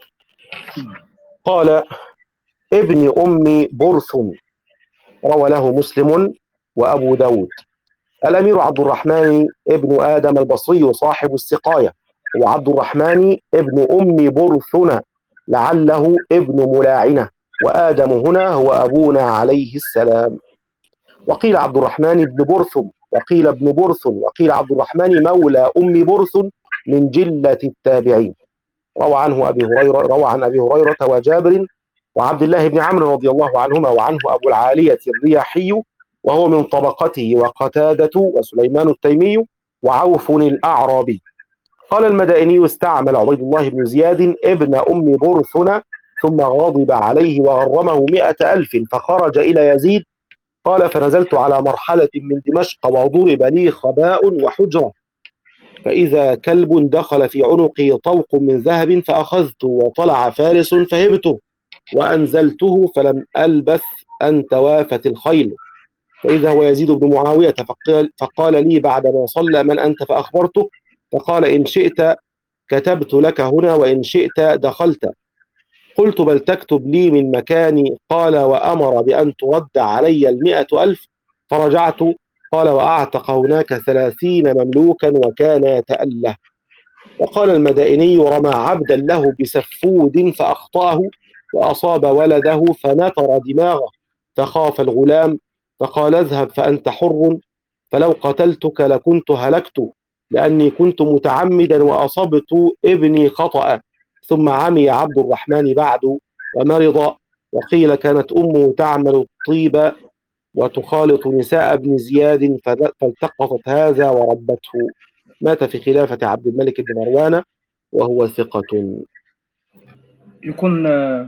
قال ابن أم برث روى له مسلم وأبو داود. الأمير عبد الرحمن ابن آدم البصري صاحب السقاية هو عبد الرحمن ابن أم برثنة لعله ابن ملاعنة، وآدم هنا هو أبونا عليه السلام. وقيل عبد الرحمن بن برثم، وقيل ابن برث، وقيل عبد الرحمن مولى أم برث من جلة التابعين. روى عنه أبي هريرة روى عن أبي هريرة وجابر وعبد الله بن عمرو رضي الله عنهما، وعنه أبو العالية الرياحي وهو من طبقته، وقتادة وسليمان التيمي وعوف الأعرابي. قال المدائني استعمل عبيد الله بن زياد ابن أم برثنة ثم غضب عليه وغرمه مئة ألف فخرج إلى يزيد. قال فنزلت على مرحلة من دمشق وضرب لي خباء وحجرة، فإذا كلب دخل في عنقي طوق من ذهب فأخذته، وطلع فارس فهبته وأنزلته فلم ألبث أن توافت الخيل، فإذا هو يزيد بن معاوية فقال, فقال لي بعدما صلى من أنت؟ فأخبرته فقال إن شئت كتبت لك هنا وإن شئت دخلت. قلت بل تكتب لي من مكاني. قال وأمر بأن ترد علي المئة ألف فرجعت. قال وأعتق هناك ثلاثين مملوكا وكان يتأله. وقال المدائني رمى عبدا له بسفود فأخطأه وأصاب ولده فنثر دماغه فخاف الغلام فقال اذهب فأنت حر، فلو قتلتك لكنت هلكت لأني كنت متعمدا وأصبت ابني خطأ. ثم عمي عبد الرحمن بعد ومرض. وقيل كانت أمه تعمل الطيب وتخالط نساء ابن زياد فالتقطت هذا وربته. مات في خلافة عبد الملك بن مروان وهو ثقة. يكون آه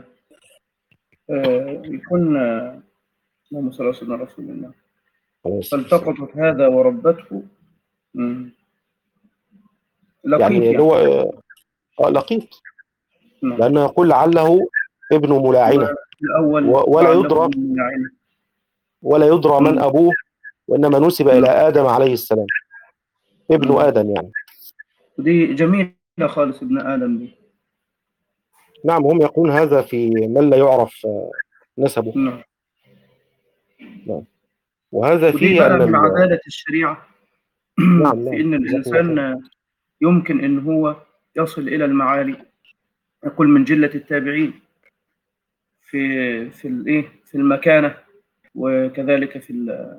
يكون آه اللهم صل على سيدنا رسول الله. فالتقطت هذا وربته. مم. لقيط يعني يعني. هو آه لقيط، نعم. لأنه يقول لعله ابن ملاعنة الأول ولا يدرى ولا يدرى من أبوه، وإنما نسب إلى آدم عليه السلام، ابن مم. آدم يعني. دي جميلة خالص ابن آدم دي. نعم، هم يقولون هذا في من لا يعرف نسبه. نعم. نعم. وهذا ودي فيه بقى أن من عدالة الشريعة نعم في نعم إن الإنسان يمكن إن هو يصل إلى المعالي، يقول من جلة التابعين في في الإيه في المكانة، وكذلك في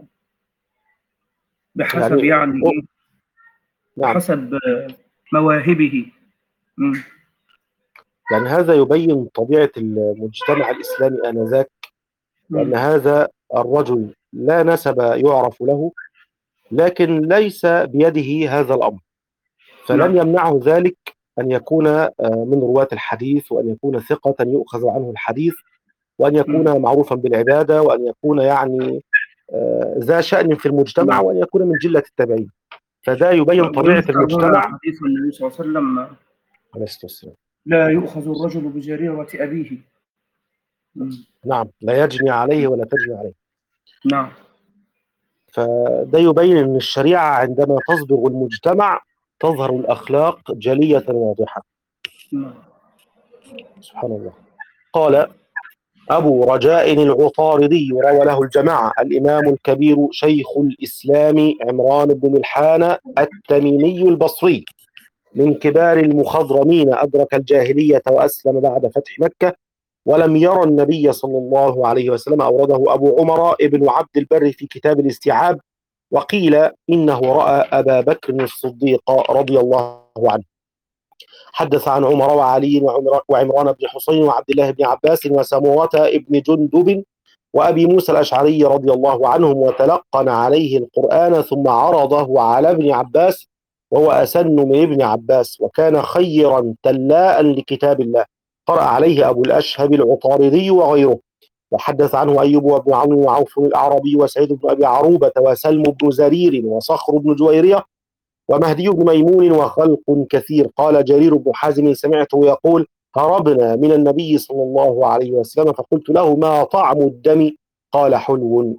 بحسب يعني يعني إيه نعم. بحسب مواهبه. م. يعني هذا يبين طبيعة المجتمع الإسلامي آنذاك، وأن هذا الرجل لا نسب يعرف له، لكن ليس بيده هذا الأمر، فلم يمنعه ذلك أن يكون من رواة الحديث، وأن يكون ثقة يؤخذ عنه الحديث، وأن يكون معروفا بالعبادة، وأن يكون يعني ذا شأن في المجتمع، وأن يكون من جلة التابعين. فده يبين طبيعة المجتمع. حديث النبي صلى الله عليه وسلم عليه الصلاة والسلام لا يؤخذ الرجل بجريرة أبيه. نعم، لا يجني عليه ولا تجني عليه. نعم. فده يبين أن الشريعة عندما تصبغ المجتمع تظهر الأخلاق جلية واضحة. نعم. سبحان الله. قال أبو رجاء العطاردي روى له الجماعة الإمام الكبير شيخ الإسلام عمران بن ملحان التميمي البصري من كبار المخضرمين، أدرك الجاهلية وأسلم بعد فتح مكة ولم يرى النبي صلى الله عليه وسلم. أورده أبو عمر ابن عبد البر في كتاب الاستيعاب، وقيل إنه رأى أبا بكر الصديق رضي الله عنه. حدث عن عمر وعلي وعمران بن حسين وعبد الله بن عباس وسموة ابن جندب وأبي موسى الأشعري رضي الله عنهم، وتلقن عليه القرآن ثم عرضه على ابن عباس وهو أسن من ابن عباس، وكان خيرا تلاء لكتاب الله. قرأ عليه أبو الأشهب العطاردي وغيره. وحدث عنه أيوب وابن عون وعوف الأعرابي وسعيد بن أبي عروبة وسلم بن زرير وصخر بن جويرية ومهدي بن ميمون وخلق كثير. قال جرير بن حازم سمعته يقول: هربنا من النبي صلى الله عليه وسلم فقلت له: ما طعم الدم؟ قال: حلو.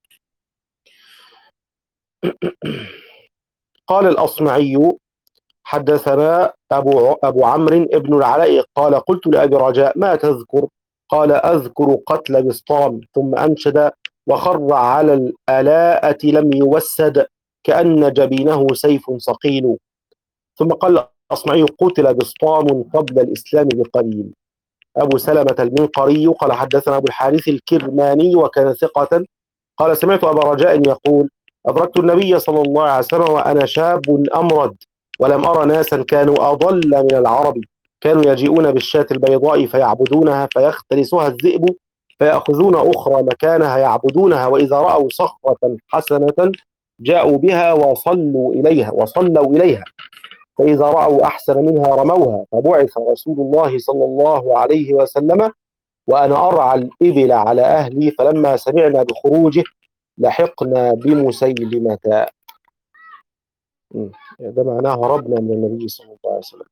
قال الأصمعي: حدثنا أبو, أبو عمرو بن العلاء قال: قلت لأبي رجاء: ما تذكر؟ قال: أذكر قتل بسطام. ثم أنشد: وخر على الألاءة لم يوسد كأن جبينه سيف صقيل. ثم قال الأصمعي: قتل بسطام قبل الإسلام بقليل. أبو سلمة المنقري قال: حدثنا أبو الحارث الكرماني وكان ثقة قال: سمعت أبا رجاء يقول: أدركت النبي صلى الله عليه وسلم وأنا شاب أمرد، ولم أرى ناسا كانوا أضل من العرب، كانوا يجيئون بالشاة البيضاء فيعبدونها فيختلسها الذئب فيأخذون أخرى مكانها يعبدونها، وإذا رأوا صخرة حسنة جاءوا بها وصلوا إليها وصلوا إليها فإذا رأوا أحسن منها رموها. فبعث رسول الله صلى الله عليه وسلم وأنا أرعى الإبل على أهلي، فلما سمعنا بخروجه لحقنا بمسيلمة. ده معناه هربنا من النبي صلى الله عليه وسلم.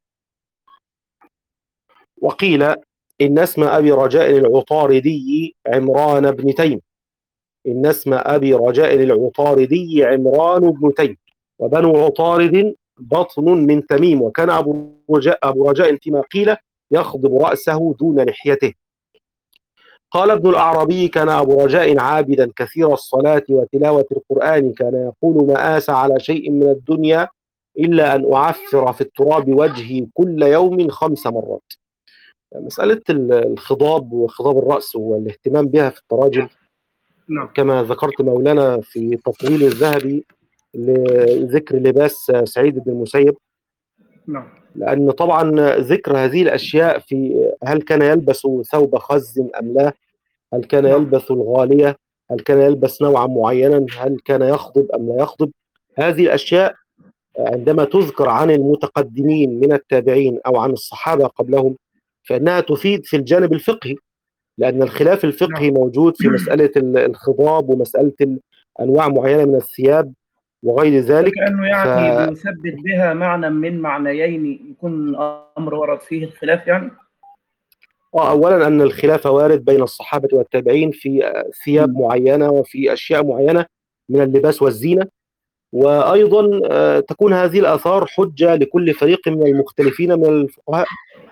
وقيل إن اسم أبي رجاء العطاردي عمران بن تيم إن اسم أبي رجاء العطاردي عمران بن تيم، وبنو عطارد بطن من تميم، وكان أبو رجاء, أبو رجاء فيما قيل يخضب رأسه دون لحيته. قال ابن الأعرابي: كان أبو رجاء عابدا كثير الصلاة وتلاوة القرآن، كان يقول: ما آس على شيء من الدنيا إلا أن أعفر في التراب وجهي كل يوم خمس مرات. مسألة الخضاب وخضاب الرأس والاهتمام بها في التراجم نعم. كما ذكرت مولانا في تطويل الذهبي لذكر لباس سعيد بن المسيب، نعم. لأن طبعا ذكر هذه الأشياء في هل كان يلبس ثوب خز أم لا، هل كان نعم. يلبس الغالية، هل كان يلبس نوعا معينا، هل كان يخضب أم لا يخضب، هذه الأشياء عندما تذكر عن المتقدمين من التابعين أو عن الصحابة قبلهم فإنها تفيد في الجانب الفقهي، لأن الخلاف الفقهي نعم. موجود في مسألة الخضاب ومسألة أنواع معينة من الثياب وغير ذلك. فكأنه ف... يعني بيثبت بها معنى من معنيين يكون أمر ورد فيه الخلاف يعني. آه أولا أن الخلاف وارد بين الصحابة والتابعين في ثياب م. معينة وفي أشياء معينة من اللباس والزينة، وأيضا آه تكون هذه الآثار حجة لكل فريق من المختلفين من الفقهاء،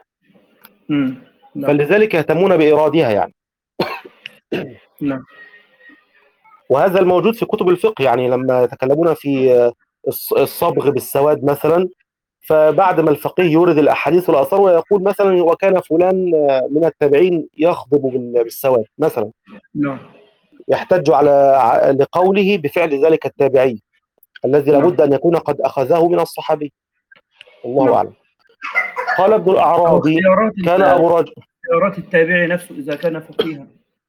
م. نعم. فلذلك يهتمون بإيرادها يعني. نعم. وهذا الموجود في كتب الفقه، يعني لما يتكلمون في الصبغ بالسواد مثلا، فبعد ما الفقيه يورد الأحاديث والآثار ويقول مثلا: وكان فلان من التابعين يخضب بالسواد مثلا، نعم. يحتج على لقوله بفعل ذلك التابعي الذي لابد نعم. أن يكون قد أخذه من الصحابي. الله نعم. أعلم. قال ابن أو الأعرابي: اختيارات كان أبو رجل اختيارات التابعي نفسه إذا كان فقيها.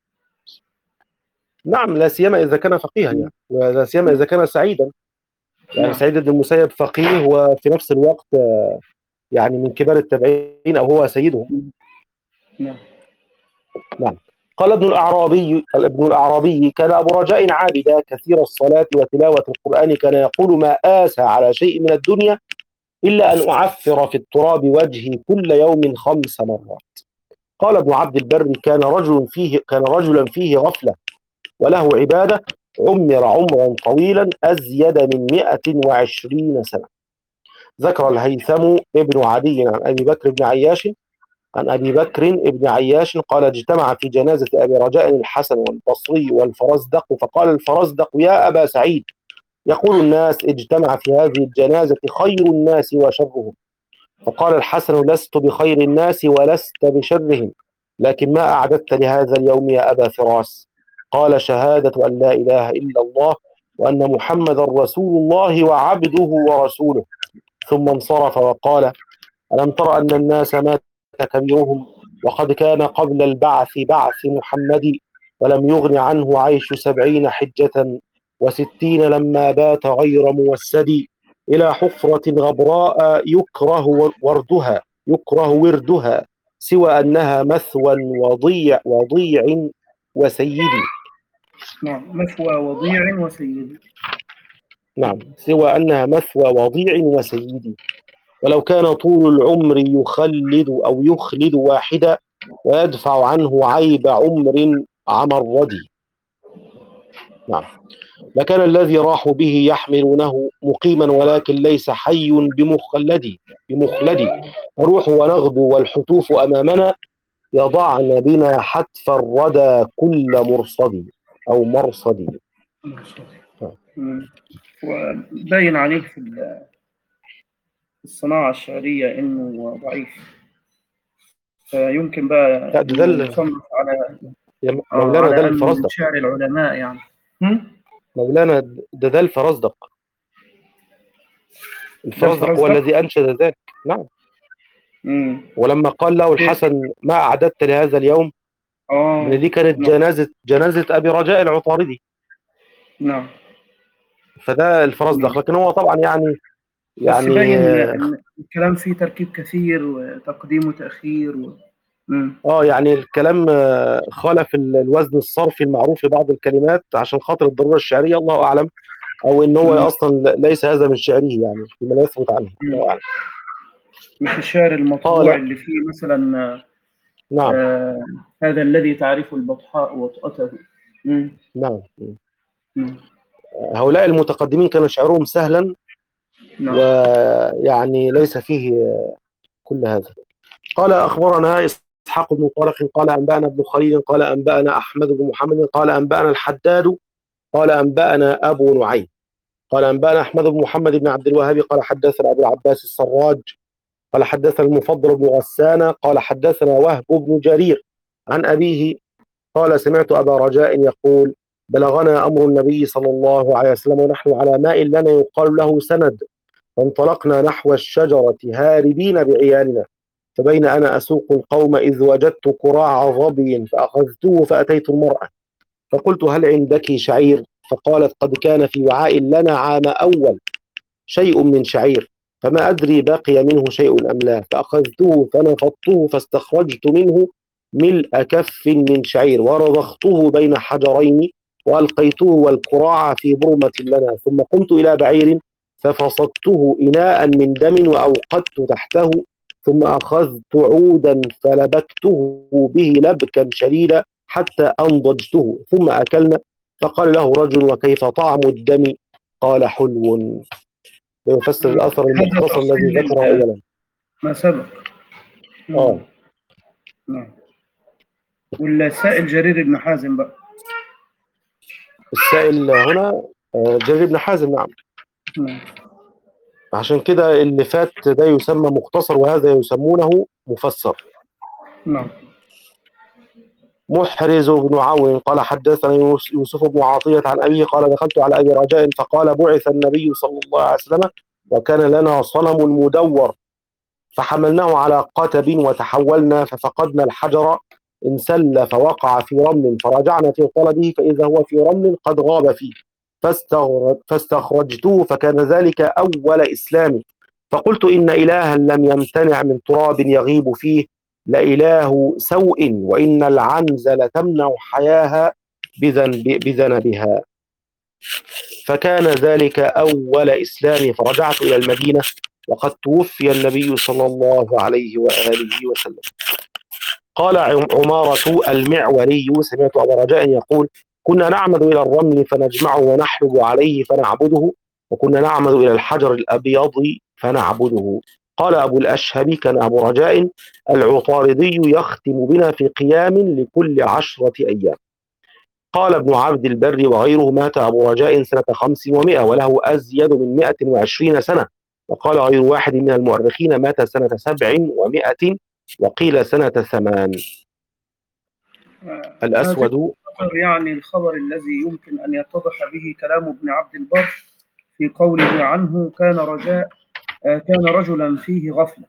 نعم، لا سيما إذا كان فقيها يعني، ولا سيما إذا كان سعيدا، يعني نعم. سعيد بن المسيب فقيه وفي نفس الوقت يعني من كبار التابعين أو هو سيدهم. نعم. نعم. قال ابن الأعرابي ابن الأعرابي: كان أبو رجاء عابدا كثير الصلاة وتلاوة القرآن، كان يقول: ما آسى على شيء من الدنيا إلا أن أعفر في التراب وجهي كل يوم خمس مرات. قال ابن عبد البر: كان رجل فيه كان رجلا فيه غفلة وله عبادة، عمر عمرا طويلا أزيد من مئة وعشرين سنة. ذكر الهيثم ابن عدي عن أبي بكر بن عياش عن أبي بكر بن عياش قال: اجتمع في جنازة أبي رجاء الحسن والبصري والفرزدق، فقال الفرزدق: يا أبا سعيد، يقول الناس اجتمع في هذه الجنازة خير الناس وشرهم. فقال الحسن: لست بخير الناس ولست بشرهم، لكن ما أعددت لهذا اليوم يا أبا فراس؟ قال: شهادة أن لا إله إلا الله وأن محمدا رسول الله وعبده ورسوله. ثم انصرف وقال: ألم تر أن الناس مات كبيرهم وقد كان قبل البعث بعث محمد، ولم يغن عنه عيش سبعين حجة وستين لما بات غير موسد إلى حفرة غبراء يكره وردها يكره وردها سوى أنها مثوى وضيع وضيع وسيد. نعم، مثوى وضيع وسيد. نعم، سوى أنها مثوى وضيع وسيد. ولو كان طول العمر يخلد أو يخلد واحدا ويدفع عنه عيب عمر عمرد. نعم، لكان الذي راحوا به يحملونه مقيما ولكن ليس حي بمخلد بمخلد نروح ونغدو والحتوف أمامنا يضعن بنا حتف الردى كل مرصد أو مرصد. مم. وباين عليه في الصناعة الشعرية إنه ضعيف، فيمكن بقى لا ده إنه ده يصنف على يا آه مولانا ده على أنه من الفرزدق. شعر العلماء يعني. هم؟ مولانا ده ده الفرزدق. ده الفرزدق هو الفرزدق. الذي أنشد ذلك. نعم. مم. ولما قال له الحسن ما أعددت لهذا اليوم، آه دي كانت نعم. جنازة جنازة أبي رجاء العطاردي، نعم. فده الفرزدق. نعم. لكن هو طبعا يعني بس يعني باين إن الكلام فيه تركيب كثير وتقديم وتأخير و... مم. اه يعني الكلام آه، خالف ال- الوزن الصرفي المعروف في بعض الكلمات عشان خاطر الضروره الشعريه، الله اعلم، او ان هو مم. اصلا ليس هذا من شعره يعني فيما لا يثبت عنه، مم. الله اعلم. مش الشعر المطبوع قال اللي فيه مثلا نعم. آه هذا الذي تعرف البطحاء وطأته. مم. نعم. مم. هؤلاء المتقدمين كان شعرهم سهلا نعم. ويعني ليس فيه كل هذا. قال اخبرنا اسحاق بن طارق قال انبانا ابن خليل قال انبانا احمد بن محمد قال انبانا الحداد قال انبانا ابو نعيم قال انبانا احمد بن محمد بن عبد الوهاب قال حدثنا ابو العباس السراج قال حدثنا المفضل بن غسان قال حدثنا وهب بن جرير عن ابيه قال سمعت ابا رجاء يقول بلغنا امر النبي صلى الله عليه وسلم ونحن على ماء لنا يقال له سند، فانطلقنا نحو الشجره هاربين بعيالنا، فبين انا اسوق القوم اذ وجدت كراع ظبي فاخذته فاتيت المراه فقلت هل عندك شعير؟ فقالت قد كان في وعاء لنا عام اول شيء من شعير فما أدري بقي منه شيء أم لا، فأخذته فنفضته فاستخرجت منه ملء كف من شعير ورضخته بين حجرين وألقيته والكراع في برمة لنا، ثم قمت إلى بعير ففصدته إناء من دم وأوقدت تحته، ثم أخذت عودا فلبكته به لبكا شديدا حتى أنضجته ثم أكلنا. فقال له رجل وكيف طعم الدم؟ قال حلو. يفسر مم. الأثر هذا المختصر الذي تفصيل ذكره أولا. ما سبق. مم. آه نعم. والسائل جرير بن حازم بقى. السائل هنا آه، جرير بن حازم. نعم. نعم. عشان كده اللي فات ده يسمى مختصر وهذا يسمونه مفسر. نعم. محرز بن عون قال حدثنا يوسف بن عطية عن أبيه قال دخلت على أبي رجاء فقال بعث النبي صلى الله عليه وسلم وكان لنا صنم مدور فحملناه على قتب وتحولنا ففقدنا الحجر انسل فوقع في رمل فرجعنا في طلبه فإذا هو في رمل قد غاب فيه فاستخرجته فكان ذلك أول إسلامي، فقلت إن إلها لم يمتنع من تراب يغيب فيه لإله سوء وإن العنز لتمنع حياها بذنب بذنبها، فكان ذلك أول إسلامي فرجعت إلى المدينة وقد توفي النبي صلى الله عليه وآله وسلم. قال عمارة المعولي سمعت أبا رجاء يقول كنا نعمد إلى الرمل فنجمعه ونحلب عليه فنعبده وكنا نعمد إلى الحجر الأبيض فنعبده. قال أبو الأشهب كان أبو رجاء العطاردي يختم بنا في قيام لكل عشرة أيام. قال ابن عبد البر وغيره مات أبو رجاء سنة خمس ومائة وله أزيد من مائة وعشرين سنة، وقال غير واحد من المؤرخين مات سنة سبع ومائة وقيل سنة ثمان. آه، الأسود هذا يعني الخبر الذي يمكن أن يتضح به كلام ابن عبد البر في قوله عنه كان رجاء آه، كان رجلا فيه غفلة.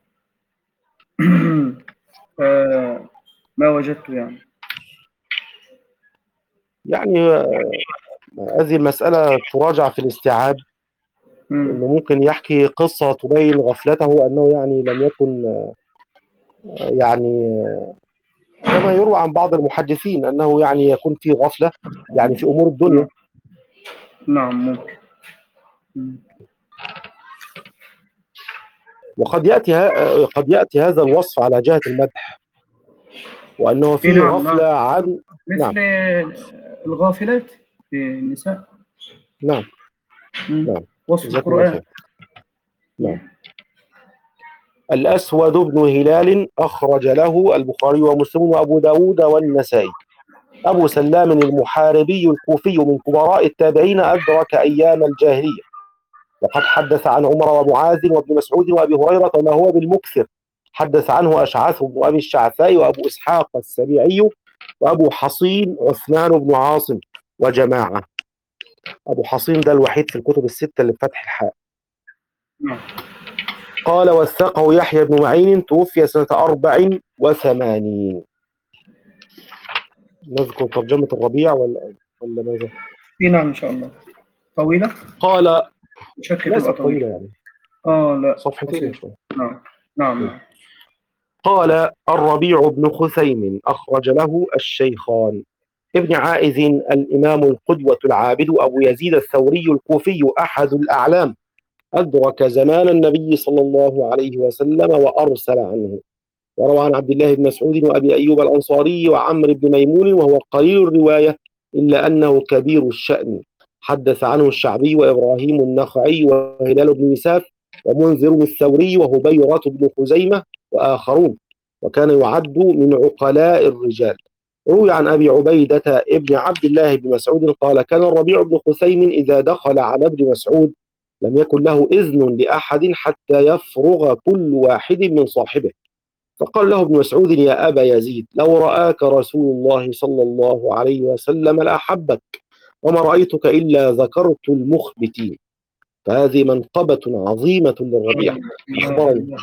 ما وجدت يعني. يعني هذه المسألة تراجع في الاستيعاب، إنه ممكن يحكي قصة تبين غفلته، أنه يعني لم يكن يعني كما يروى عن بعض المحدثين أنه يعني يكون في غفلة يعني في أمور الدنيا. نعم ممكن. وقد يأتي قد يأتي هذا الوصف على جهة المدح، وأنه فيه نعم غفلة نعم. عن مثل نعم الغافلات في النساء. نعم مم. نعم وصف جزاكم الله القرآن. خير. نعم. الأسود بن هلال أخرج له البخاري ومسلم وأبو داود والنسائي. أبو سلام المحاربي الكوفي من كبراء التابعين، أدرك أيام الجاهلية، وقد حدث عن عمر ومعاذ وابن مسعود وأبي هريرة ما هو بالمكثر. حدث عنه أشعث بن أبي الشعثاء وأبو إسحاق السبيعي وأبو حصين عثمان بن عاصم وجماعة. أبو حصين ده الوحيد في الكتب الستة اللي بفتح الحاء. قال وثقه يحيى بن معين، توفي سنة أربع وثمانين. نذكر ترجمة الربيع ولا ولا ماذا؟ نعم إن شاء الله. طويلة؟ قال شكل ليست تبقى طويلة. طويلة يعني آه لا صفحتين. نعم نعم نعم. قال الربيع بن خثيم أخرج له الشيخان. ابن عائذ الإمام القدوة العابد أبو يزيد الثوري الكوفي أحد الأعلام، أدرك زمان النبي صلى الله عليه وسلم وأرسل عنه. وروى عن عبد الله بن مسعود وأبي أيوب الأنصاري وعمرو بن ميمون، وهو قليل الرواية إلا أنه كبير الشأن. حدث عنه الشعبي وإبراهيم النخعي وهلال بن مساف ومنذر الثوري وهبيرة بن خزيمة وآخرون، وكان يعد من عقلاء الرجال. روي عن أبي عبيدة ابن عبد الله بن مسعود قال كان الربيع بن خثيم إذا دخل على ابن مسعود لم يكن له إذن لأحد حتى يفرغ كل واحد من صاحبه، فقال له ابن مسعود يا أبا يزيد لو رآك رسول الله صلى الله عليه وسلم لأحبك، وما رأيتك إلا ذكرت المخبتين. فهذه منقبة عظيمة للربيع أخبرني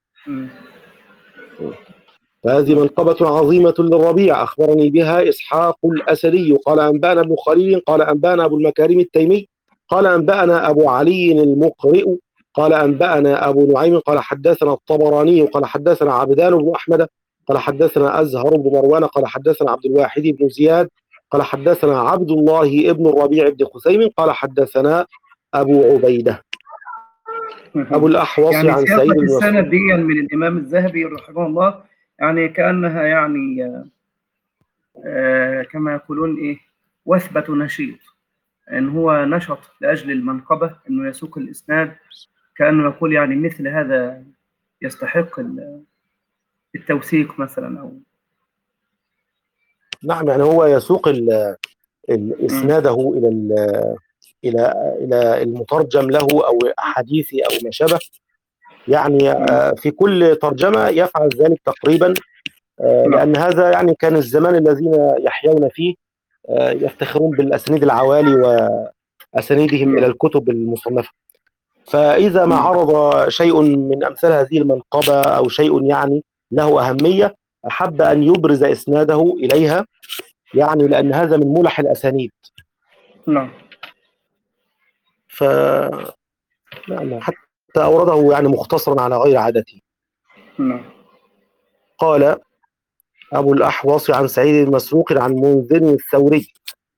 فهذه منقبة عظيمة للربيع أخبرني بها إسحاق الأسدي قال أنبأنا ابن خليل قال أنبأنا أبو المكارم التيمي قال أنبأنا أبو علي المقرئ قال أنبأنا أبو نعيم قال حدثنا الطبراني قال حدثنا عبدان بن أحمد قال حدثنا أزهر بن مروان قال حدثنا عبد الواحد بن زياد قال حدثنا عبد الله ابن الربيع بن خثيم قال حدثنا أبو عبيدة. أبو الأحوص يعني عن سعيد بن السند دي من الإمام الذهبي رحمه الله، يعني كأنها يعني آه كما يقولون إيه وثبة نشيط، إن هو نشط لأجل المنقبة إنه يسوق الإسناد، كأنه يقول يعني مثل هذا يستحق التوثيق مثلا أو نعم، يعني هو يسوق إسناده إلى إلى إلى المترجم له أو أحاديثه أو ما شابه، يعني في كل ترجمة يفعل ذلك تقريبا، لأن هذا يعني كان الزمان الذين يحيون فيه يفتخرون بالأسانيد العوالي وأسانيدهم إلى الكتب المصنفة. فإذا ما عرض شيء من أمثال هذه المنقبة أو شيء يعني له أهمية أحب أن يبرز إسناده إليها، يعني لأن هذا من ملح الأسانيد. نعم. ف يعني حتى أورده يعني مختصرا على غير عادته. نعم. قال أبو الأحوص عن سعيد المسروق عن منذر الثوري.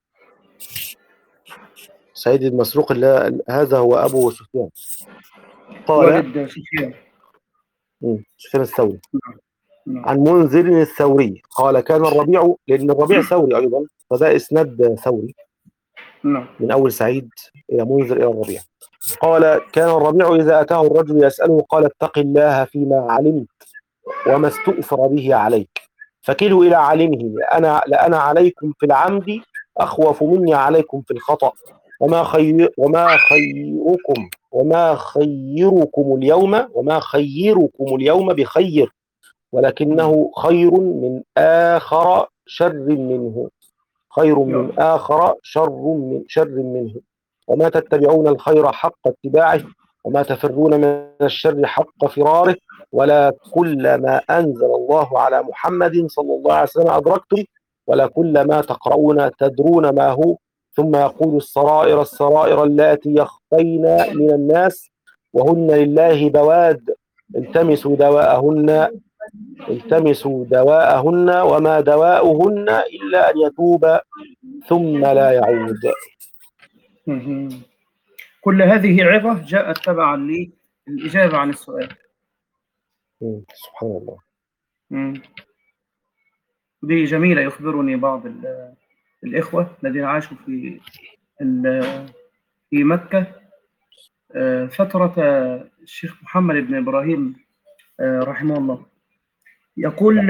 سعيد المسروق هذا هو أبو سفيان. قال والد سفيان سفيان الثوري. نعم. عن منذر الثوري قال كان الربيع، لأن الربيع ثوري أيضا فده إسناد ثوري نعم. من أول سعيد إلى منذر إلى الربيع. قال كان الربيع إذا أتاه الرجل يسأله قال اتق الله فيما علمت وما استؤثر به عليك، فكلوا إلى عالمه أنا لأنا عليكم في العمد أخوف مني عليكم في الخطأ، وما خير وما خيركم وما خيركم اليوم وما خيركم اليوم بخير، ولكنه خير من آخر شر منه خير من آخر شر من شر منه، وما تتبعون الخير حق اتباعه وما تفرون من الشر حق فراره، ولا كل ما أنزل الله على محمد صلى الله عليه وسلم أدركتم ولا كل ما تقرؤون تدرون ما هو، ثم يقول السرائر السرائر اللاتي يخفين من الناس وهن لله بواد، التمسوا دواءهن التمسوا دواءهن وما دواؤهن إلا أن يتوب ثم لا يعود. كل هذه عظة جاءت تبعا للإجابة عن السؤال. سبحان الله. مم. دي جميلة. يخبرني بعض الإخوة الذين عاشوا في في مكة فترة الشيخ محمد بن إبراهيم رحمه الله، يقول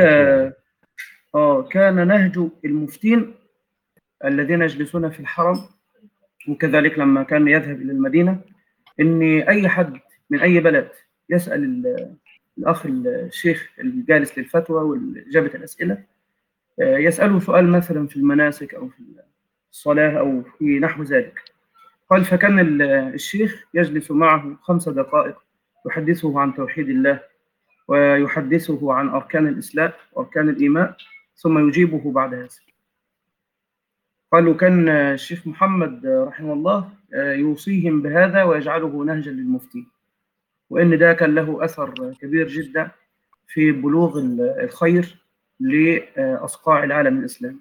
آه كان نهج المفتين الذين يجلسون في الحرم، وكذلك لما كان يذهب إلى المدينة، إن أي حد من أي بلد يسأل الأخ الشيخ الجالس للفتوى وإجابة الأسئلة، يسأله سؤال مثلا في المناسك أو في الصلاة أو في نحو ذلك. قال فكان الشيخ يجلس معه خمس دقائق يحدثه عن توحيد الله ويحدثه عن أركان الإسلام وأركان الإيمان، ثم يجيبه بعد هذا. قالوا كان الشيخ محمد رحمه الله يوصيهم بهذا ويجعله نهجا للمفتي، وإن ده كان له أثر كبير جدا في بلوغ الخير لأصقاع العالم الإسلامي.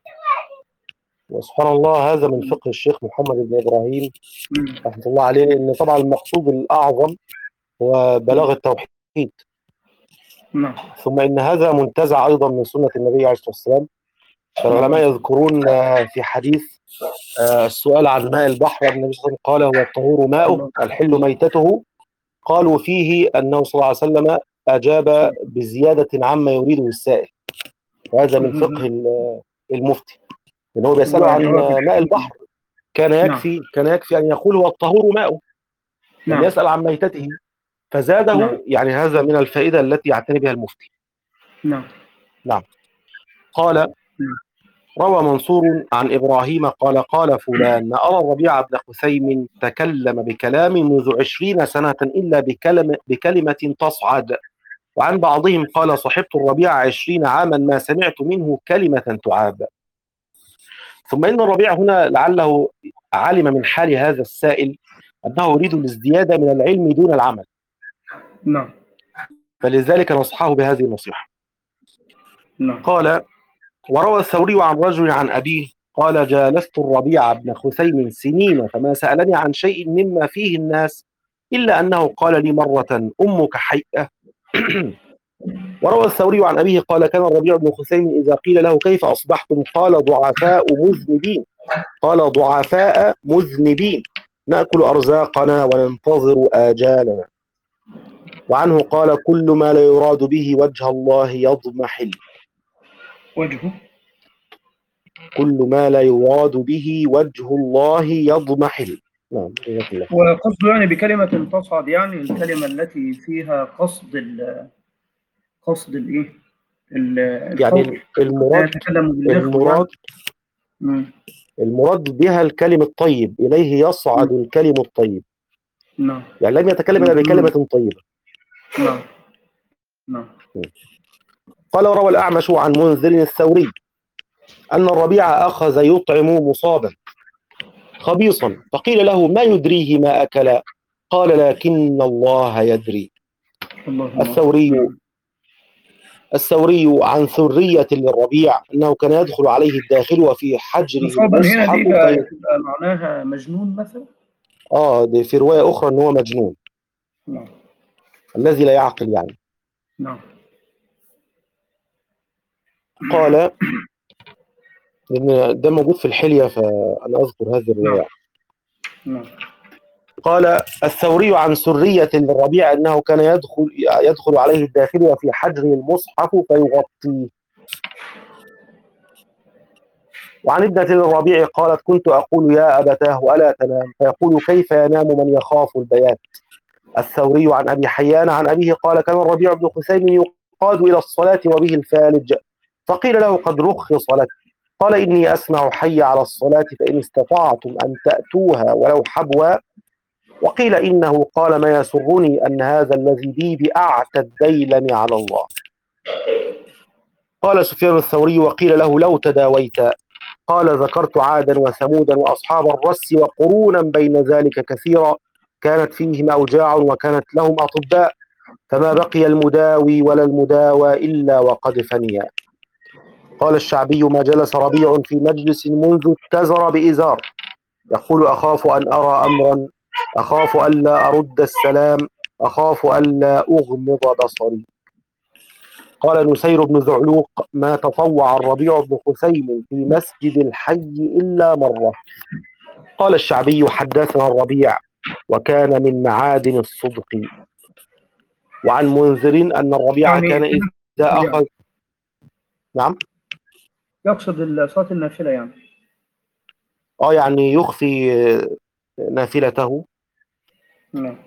وسبحان الله، هذا من فقه الشيخ محمد بن إبراهيم رحمة الله عليه، إن طبعا المقصود الأعظم هو بلاغ التوحيد. نعم. ثم إن هذا منتزع أيضا من سنة النبي عليه الصلاة والسلام. فالعلماء يذكرون في حديث السؤال عن ماء البحر، النبي صلى الله عليه وسلم قال هو الطهور ماؤه الحل ميتته. قالوا فيه أنه صلى الله عليه وسلم أجاب بزيادة عما يريده السائل، وهذا من فقه المفتي، إنه بيسأله عن ماء البحر كان يكفي كان يكفي أن يقول هو الطهور ماؤه، لم يسأل عن ميتته فزاده. يعني هذا من الفائدة التي يعتني بها المفتي. نعم نعم. قال روى منصور عن إبراهيم قال قال فلان أرى الربيع بن خثيم تكلم بكلام منذ عشرين سنة إلا بكلمة, بكلمة تصعد، وعن بعضهم قال صحبت الربيع عشرين عاما ما سمعت منه كلمة تعاب. ثم إن الربيع هنا لعله علم من حال هذا السائل أنه يريد الازدياد من العلم دون العمل، نعم، فلذلك نصحه بهذه النصيحة. نعم. قال وروى الثوري عن رجل عن أبيه قال جالست الربيع بن خثيم سنين فما سألني عن شيء مما فيه الناس إلا أنه قال لي مرة أمك حيئة. وروى الثوري عن أبيه قال كان الربيع بن خثيم إذا قيل له كيف أصبحتم قال ضعفاء مذنبين قال ضعفاء مذنبين نأكل أرزاقنا وننتظر آجالنا. وعنه قال كل ما لا يراد به وجه الله يضمحل. وجهه كل ما لا يراد به وجه الله يضمحل. نعم. وقصده يعني بكلمة تصعد، يعني الكلمة التي فيها قصد ال قصد الايه يعني المراد المراد المراد بها الكلم الطيب، إليه يصعد م. الكلم الطيب. نعم. يعني لم يتكلم إلا بكلمة طيبة. نعم. نعم. قال وروى الأعمش عن منذر الثوري أن الربيع أخذ يطعم مصابا خبيصا فقيل له ما يدريه ما أكل قال لكن الله يدري. الله الثوري الثوري عن ثرية للربيع أنه كان يدخل عليه الداخل وفي حجره المصحف هنا دي معناها مجنون مثلا. آه دي في رواية أخرى أنه مجنون. نعم. الذي لا يعقل يعني. نعم. قال لأن ده موجود في الحلية فأنا أذكر هذه الرواية. نعم. قال الثوري عن سرية للربيع أنه كان يدخل يدخل عليه الداخل وفي حجره المصحف فيغطيه. وعن ابنة للربيع قالت كنت أقول يا أبتاه ألا تنام فيقول كيف ينام من يخاف البيات. الثوري عن أبي حيان عن أبيه قال كان الربيع بن خثيم يقاد إلى الصلاة وبه الفالج فقيل له قد رخص لك قال إني أسمع حي على الصلاة فإن استطعتم أن تأتوها ولو حبوا. وقيل إنه قال ما يسرني أن هذا الذي بي بأعتى الديلم على الله. قال سفيان الثوري: وقيل له: لو تداويت. قال: ذكرت عادا وثمودا وأصحاب الرس وقرونا بين ذلك كثيرا، كانت فيهم أوجاع وكانت لهم أطباء، فما بقي المداوي ولا المداوى إلا وقد فنيا. قال الشعبي: ما جلس ربيع في مجلس منذ اتزر بإزار، يقول: أخاف أن أرى أمرا، أخاف ألا أرد السلام، أخاف ألا أغمض بصري. قال نسير بن ذعلوق: ما تطوع الربيع بن خثيم في مسجد الحي إلا مرة. قال الشعبي: حدثنا الربيع وكان من معادن الصدق. وعن منذر أن الربيع يعني كان إذا أخذ. نعم. يقصد صلاة النافلة يعني. اه يعني يخفي نافلته. نعم.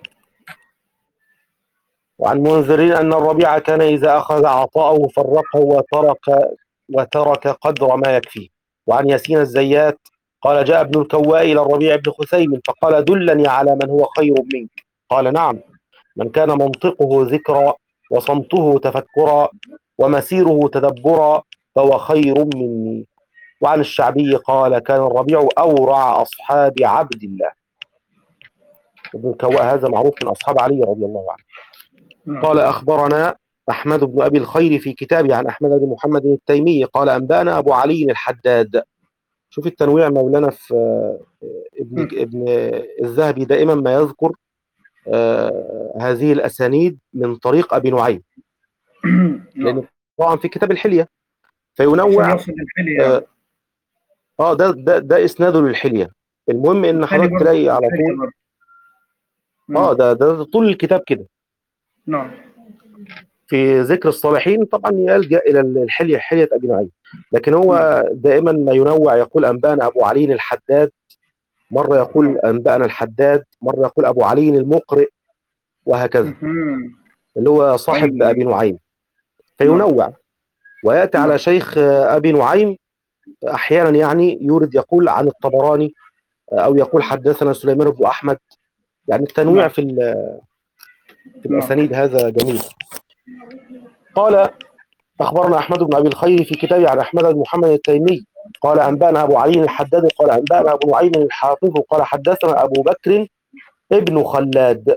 وعن منذر أن الربيع كان إذا أخذ عطاءه فرقه وترك وترك قدر ما يكفيه. وعن ياسين الزيات قال: جاء ابن الكواء إلى الربيع بن خثيم فقال: دلني على من هو خير منك. قال: نعم، من كان منطقه ذكرا وصمته تفكرا ومسيره تدبرا فهو خير مني. وعن الشعبي قال: كان الربيع أورع أصحاب عبد الله. ابن الكواء هذا معروف من أصحاب علي رضي الله عنه. نعم. قال: أخبرنا أحمد بن أبي الخير في كتابه عن أحمد بن محمد التيمي قال: أنبأنا أبو علي الحداد. شوف التنويع مولانا في ابن ابن الذهبي دائما ما يذكر آه هذه الأسانيد من طريق أبي نعيم، لأن طبعا في كتاب الحلية فينوع. اه, آه ده, ده ده إسناده للحلية. المهم إن حضرتك تلاقي على طول اه ده ده طول الكتاب كده. نعم. في ذكر الصالحين طبعا يلجأ إلى الحلية، حلية أبي نعيم، لكن هو دائما ما ينوع، يقول أنبأنا أبو علي الحداد، مرة يقول أنبأنا الحداد، مرة يقول أبو علي المقرئ، وهكذا، اللي هو صاحب أبي نعيم، فينوع. ويأتي على شيخ أبي نعيم أحيانا يعني يورد يقول عن الطبراني، أو يقول حدثنا سليمان بن أحمد. يعني التنويع في في الأسانيد هذا جميل. قال: أخبرنا أحمد بن أبي الخير في كتابه عن أحمد بن محمد التيمي قال: أنبأنا أبو علي الحداد قال: أنبأنا أبو نعيم الحافظ قال: حدثنا أبو بكر ابن خلاد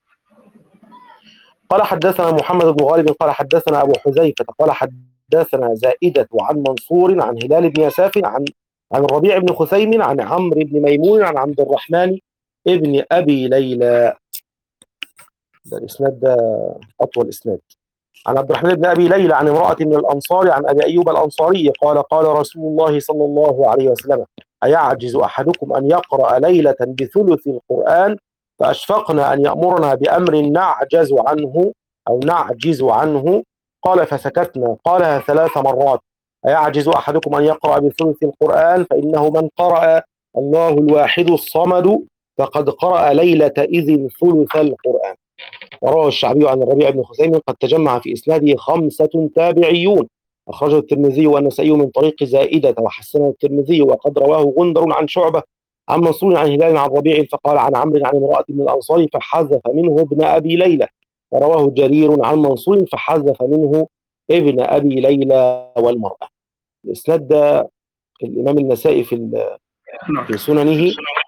قال: حدثنا محمد بن غالب قال: حدثنا أبو حذيفة قال: حدثنا زائدة عن منصور عن هلال بن يساف عن عن الربيع بن خثيم عن عمرو بن ميمون عن عبد الرحمن ابن أبي ليلى. ده الإسناد ده أطول إسناد. عن عبد الرحمن بن أبي ليلى عن امرأة من الأنصار عن أبي أيوب الأنصاري قال: قال رسول الله صلى الله عليه وسلم: أيعجز أحدكم أن يقرأ ليلة بثلث القرآن فأشفقنا أن يأمرنا بأمر نعجز عنه أو نعجز عنه؟ قال: فسكتنا. قالها ثلاث مرات: أيعجز أحدكم أن يقرأ بثلث القرآن فإنه من قرأ الله الواحد الصمد فقد قرأ ليلة إذن ثلث القرآن. وروى الشعبي عن الربيع بن خثيم قد تجمع في إسناده خمسة تابعيون، أخرجه الترمذي والنسائي من طريق زائدة وحسنه الترمذي، وقد رواه غندر عن شعبة عن منصور عن هلال عن ربيع فقال عن عمرو عن امرأة من الأنصار فحذف منه ابن أبي ليلى، ورواه جرير عن منصور فحذف منه ابن أبي ليلى والمرأة. الإسناد ده الإمام النسائي في في سننه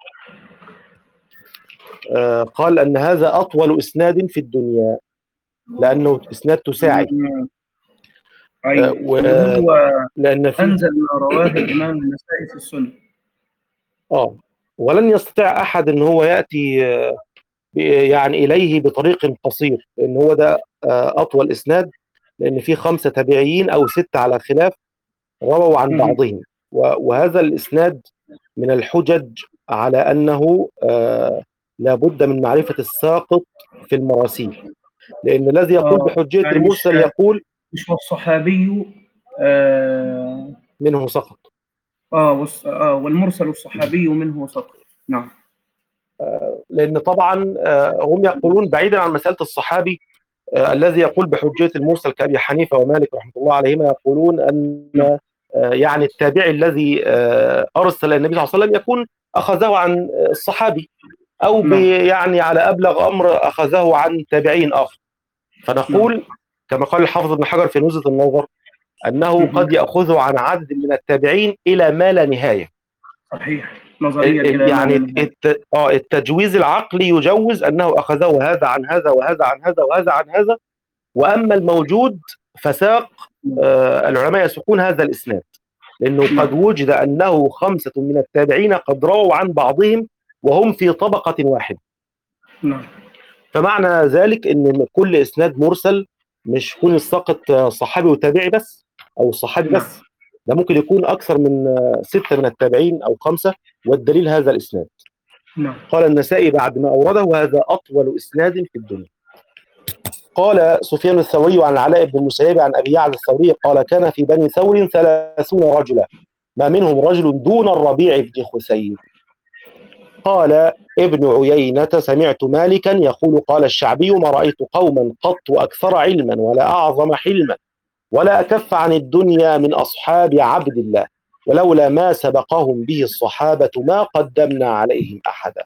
آه قال أن هذا أطول إسناد في الدنيا لأنه إسناد تساعي. أيوة. آه هو لأن في أنزل ما رواه الإمام النسائي في السنة. آه ولن يستطيع أحد أن هو يأتي آه يعني إليه بطريق قصير، لأن هو ده آه أطول إسناد، لأن في خمسة تابعيين أو ستة على خلاف رووا عن بعضهم، وهذا الإسناد من الحجج على أنه آه لابد من معرفة الساقط في المراسيل، لأن الذي يقول بحجية يعني المرسل يقول مش والصحابي آه منه سقط. آه, آه والمرسل الصحابي منه سقط. نعم. آه لأن طبعا آه هم يقولون بعيدا عن مسألة الصحابي آه الذي يقول بحجية المرسل كأبي حنيفة ومالك رحمة الله عليهما، يقولون أن آه يعني التابعي الذي آه أرسل النبي صلى الله عليه وسلم يكون أخذه عن الصحابي، أو يعني على أبلغ أمر أخذه عن تابعين آخر. فنقول كما قال الحافظ ابن حجر في نزهة النظر: أنه قد يأخذ عن عدد من التابعين إلى ما لا نهاية. صحيح، نظريا إلى يعني ما لا الت... آه التجويز العقلي يجوز أنه أخذه هذا عن هذا وهذا عن هذا وهذا عن هذا، وأما الموجود فساق آه العلماء يسوقون هذا الإسناد، لأنه قد وجد أنه خمسة من التابعين قد رووا عن بعضهم وهم في طبقة واحدة. نعم. فمعنى ذلك أن كل إسناد مرسل مش يكون الساقط صحابي وتابعي بس أو الصحابي نعم. بس، ده ممكن يكون أكثر من ستة من التابعين أو خمسة، والدليل هذا الإسناد. نعم. قال النسائي بعد ما أورده: وهذا أطول إسناد في الدنيا. قال سفيان الثوري عن العلاء بن المسيب عن أبي يعلى الثوري قال: كان في بني ثور ثلاثون رجلا ما منهم رجل دون الربيع بن خثيم. قال ابن عيينة: سمعت مالكا يقول: قال الشعبي: ما رأيت قوما قط أكثر علما ولا أعظم حلما ولا أكف عن الدنيا من أصحاب عبد الله، ولولا ما سبقهم به الصحابة ما قدمنا عليهم أحدا.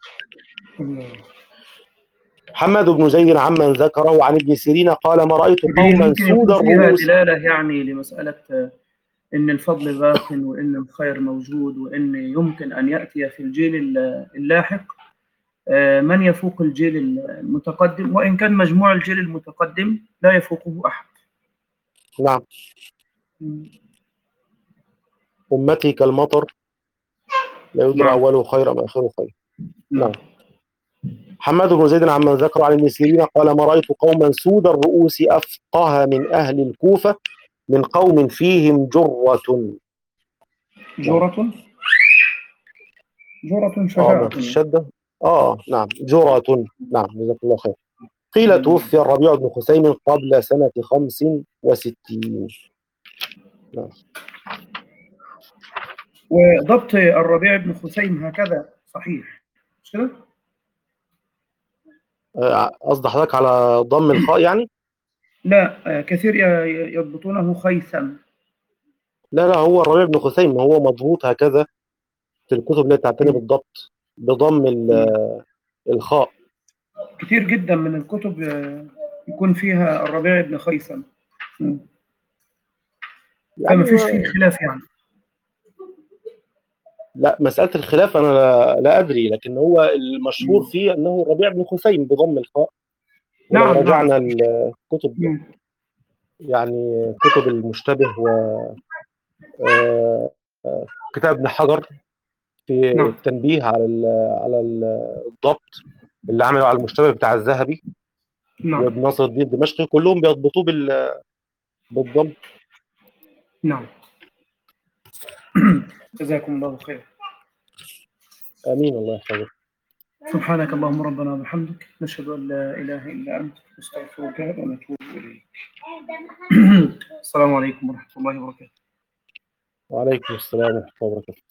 حماد بن زيد عمن ذكره عن ابن سيرين قال: ما رأيت قوما سود الرؤوس. دلالة يعني لمسألة إن الفضل باق وإن الخير موجود وإن يمكن أن يأتي في الجيل اللاحق من يفوق الجيل المتقدم، وإن كان مجموع الجيل المتقدم لا يفوقه أحد. نعم. أمتي كالمطر لا يدرى نعم. أوله خير أم آخره خير. نعم. حماد بن زيد عمن ذكر عن ابن سيرين قال: ما رأيت قوما سود الرؤوس أفقه من أهل الكوفة من قوم فيهم جرة. جرة جرة آه شجاعة. في الشدة. آه نعم جرة. نعم جزاك الله خير. قيل توفي الربيع بن خثيم قبل سنة خمس وستين. نعم. وضبط الربيع بن خثيم هكذا صحيح مش كده؟ قصد حضرتك على ضم الخاء يعني؟ لا، كثير يضبطونه خيثم. لا لا، هو الربيع بن خثيم هو مضبوط هكذا في الكتب اللي تعتني بالضبط بضم الخاء. كتير جدا من الكتب يكون فيها الربيع بن خيثم، فما فيش فيه خلاف يعني. لا، مسألة الخلاف أنا لا, لا أدري، لكن هو المشهور فيه أنه الربيع بن خثيم بضم الخاء. ولو نعم. رجعنا نعم. الكتب يعني كتب المشتبه و كتاب ابن حجر في نعم. التنبيه على على الضبط اللي عمله على المشتبه بتاع الذهبي. نعم. وابن ناصر الدين الدمشقي كلهم بيضبطوه بال بالضبط. نعم. جزاكم الله خير. امين، الله يحفظك. سبحانك اللهم ربنا وبحمدك، نشهد ان لا اله الا انت، نستغفرك ونتوب اليك. السلام عليكم ورحمه الله وبركاته. وعليكم السلام ورحمه الله وبركاته.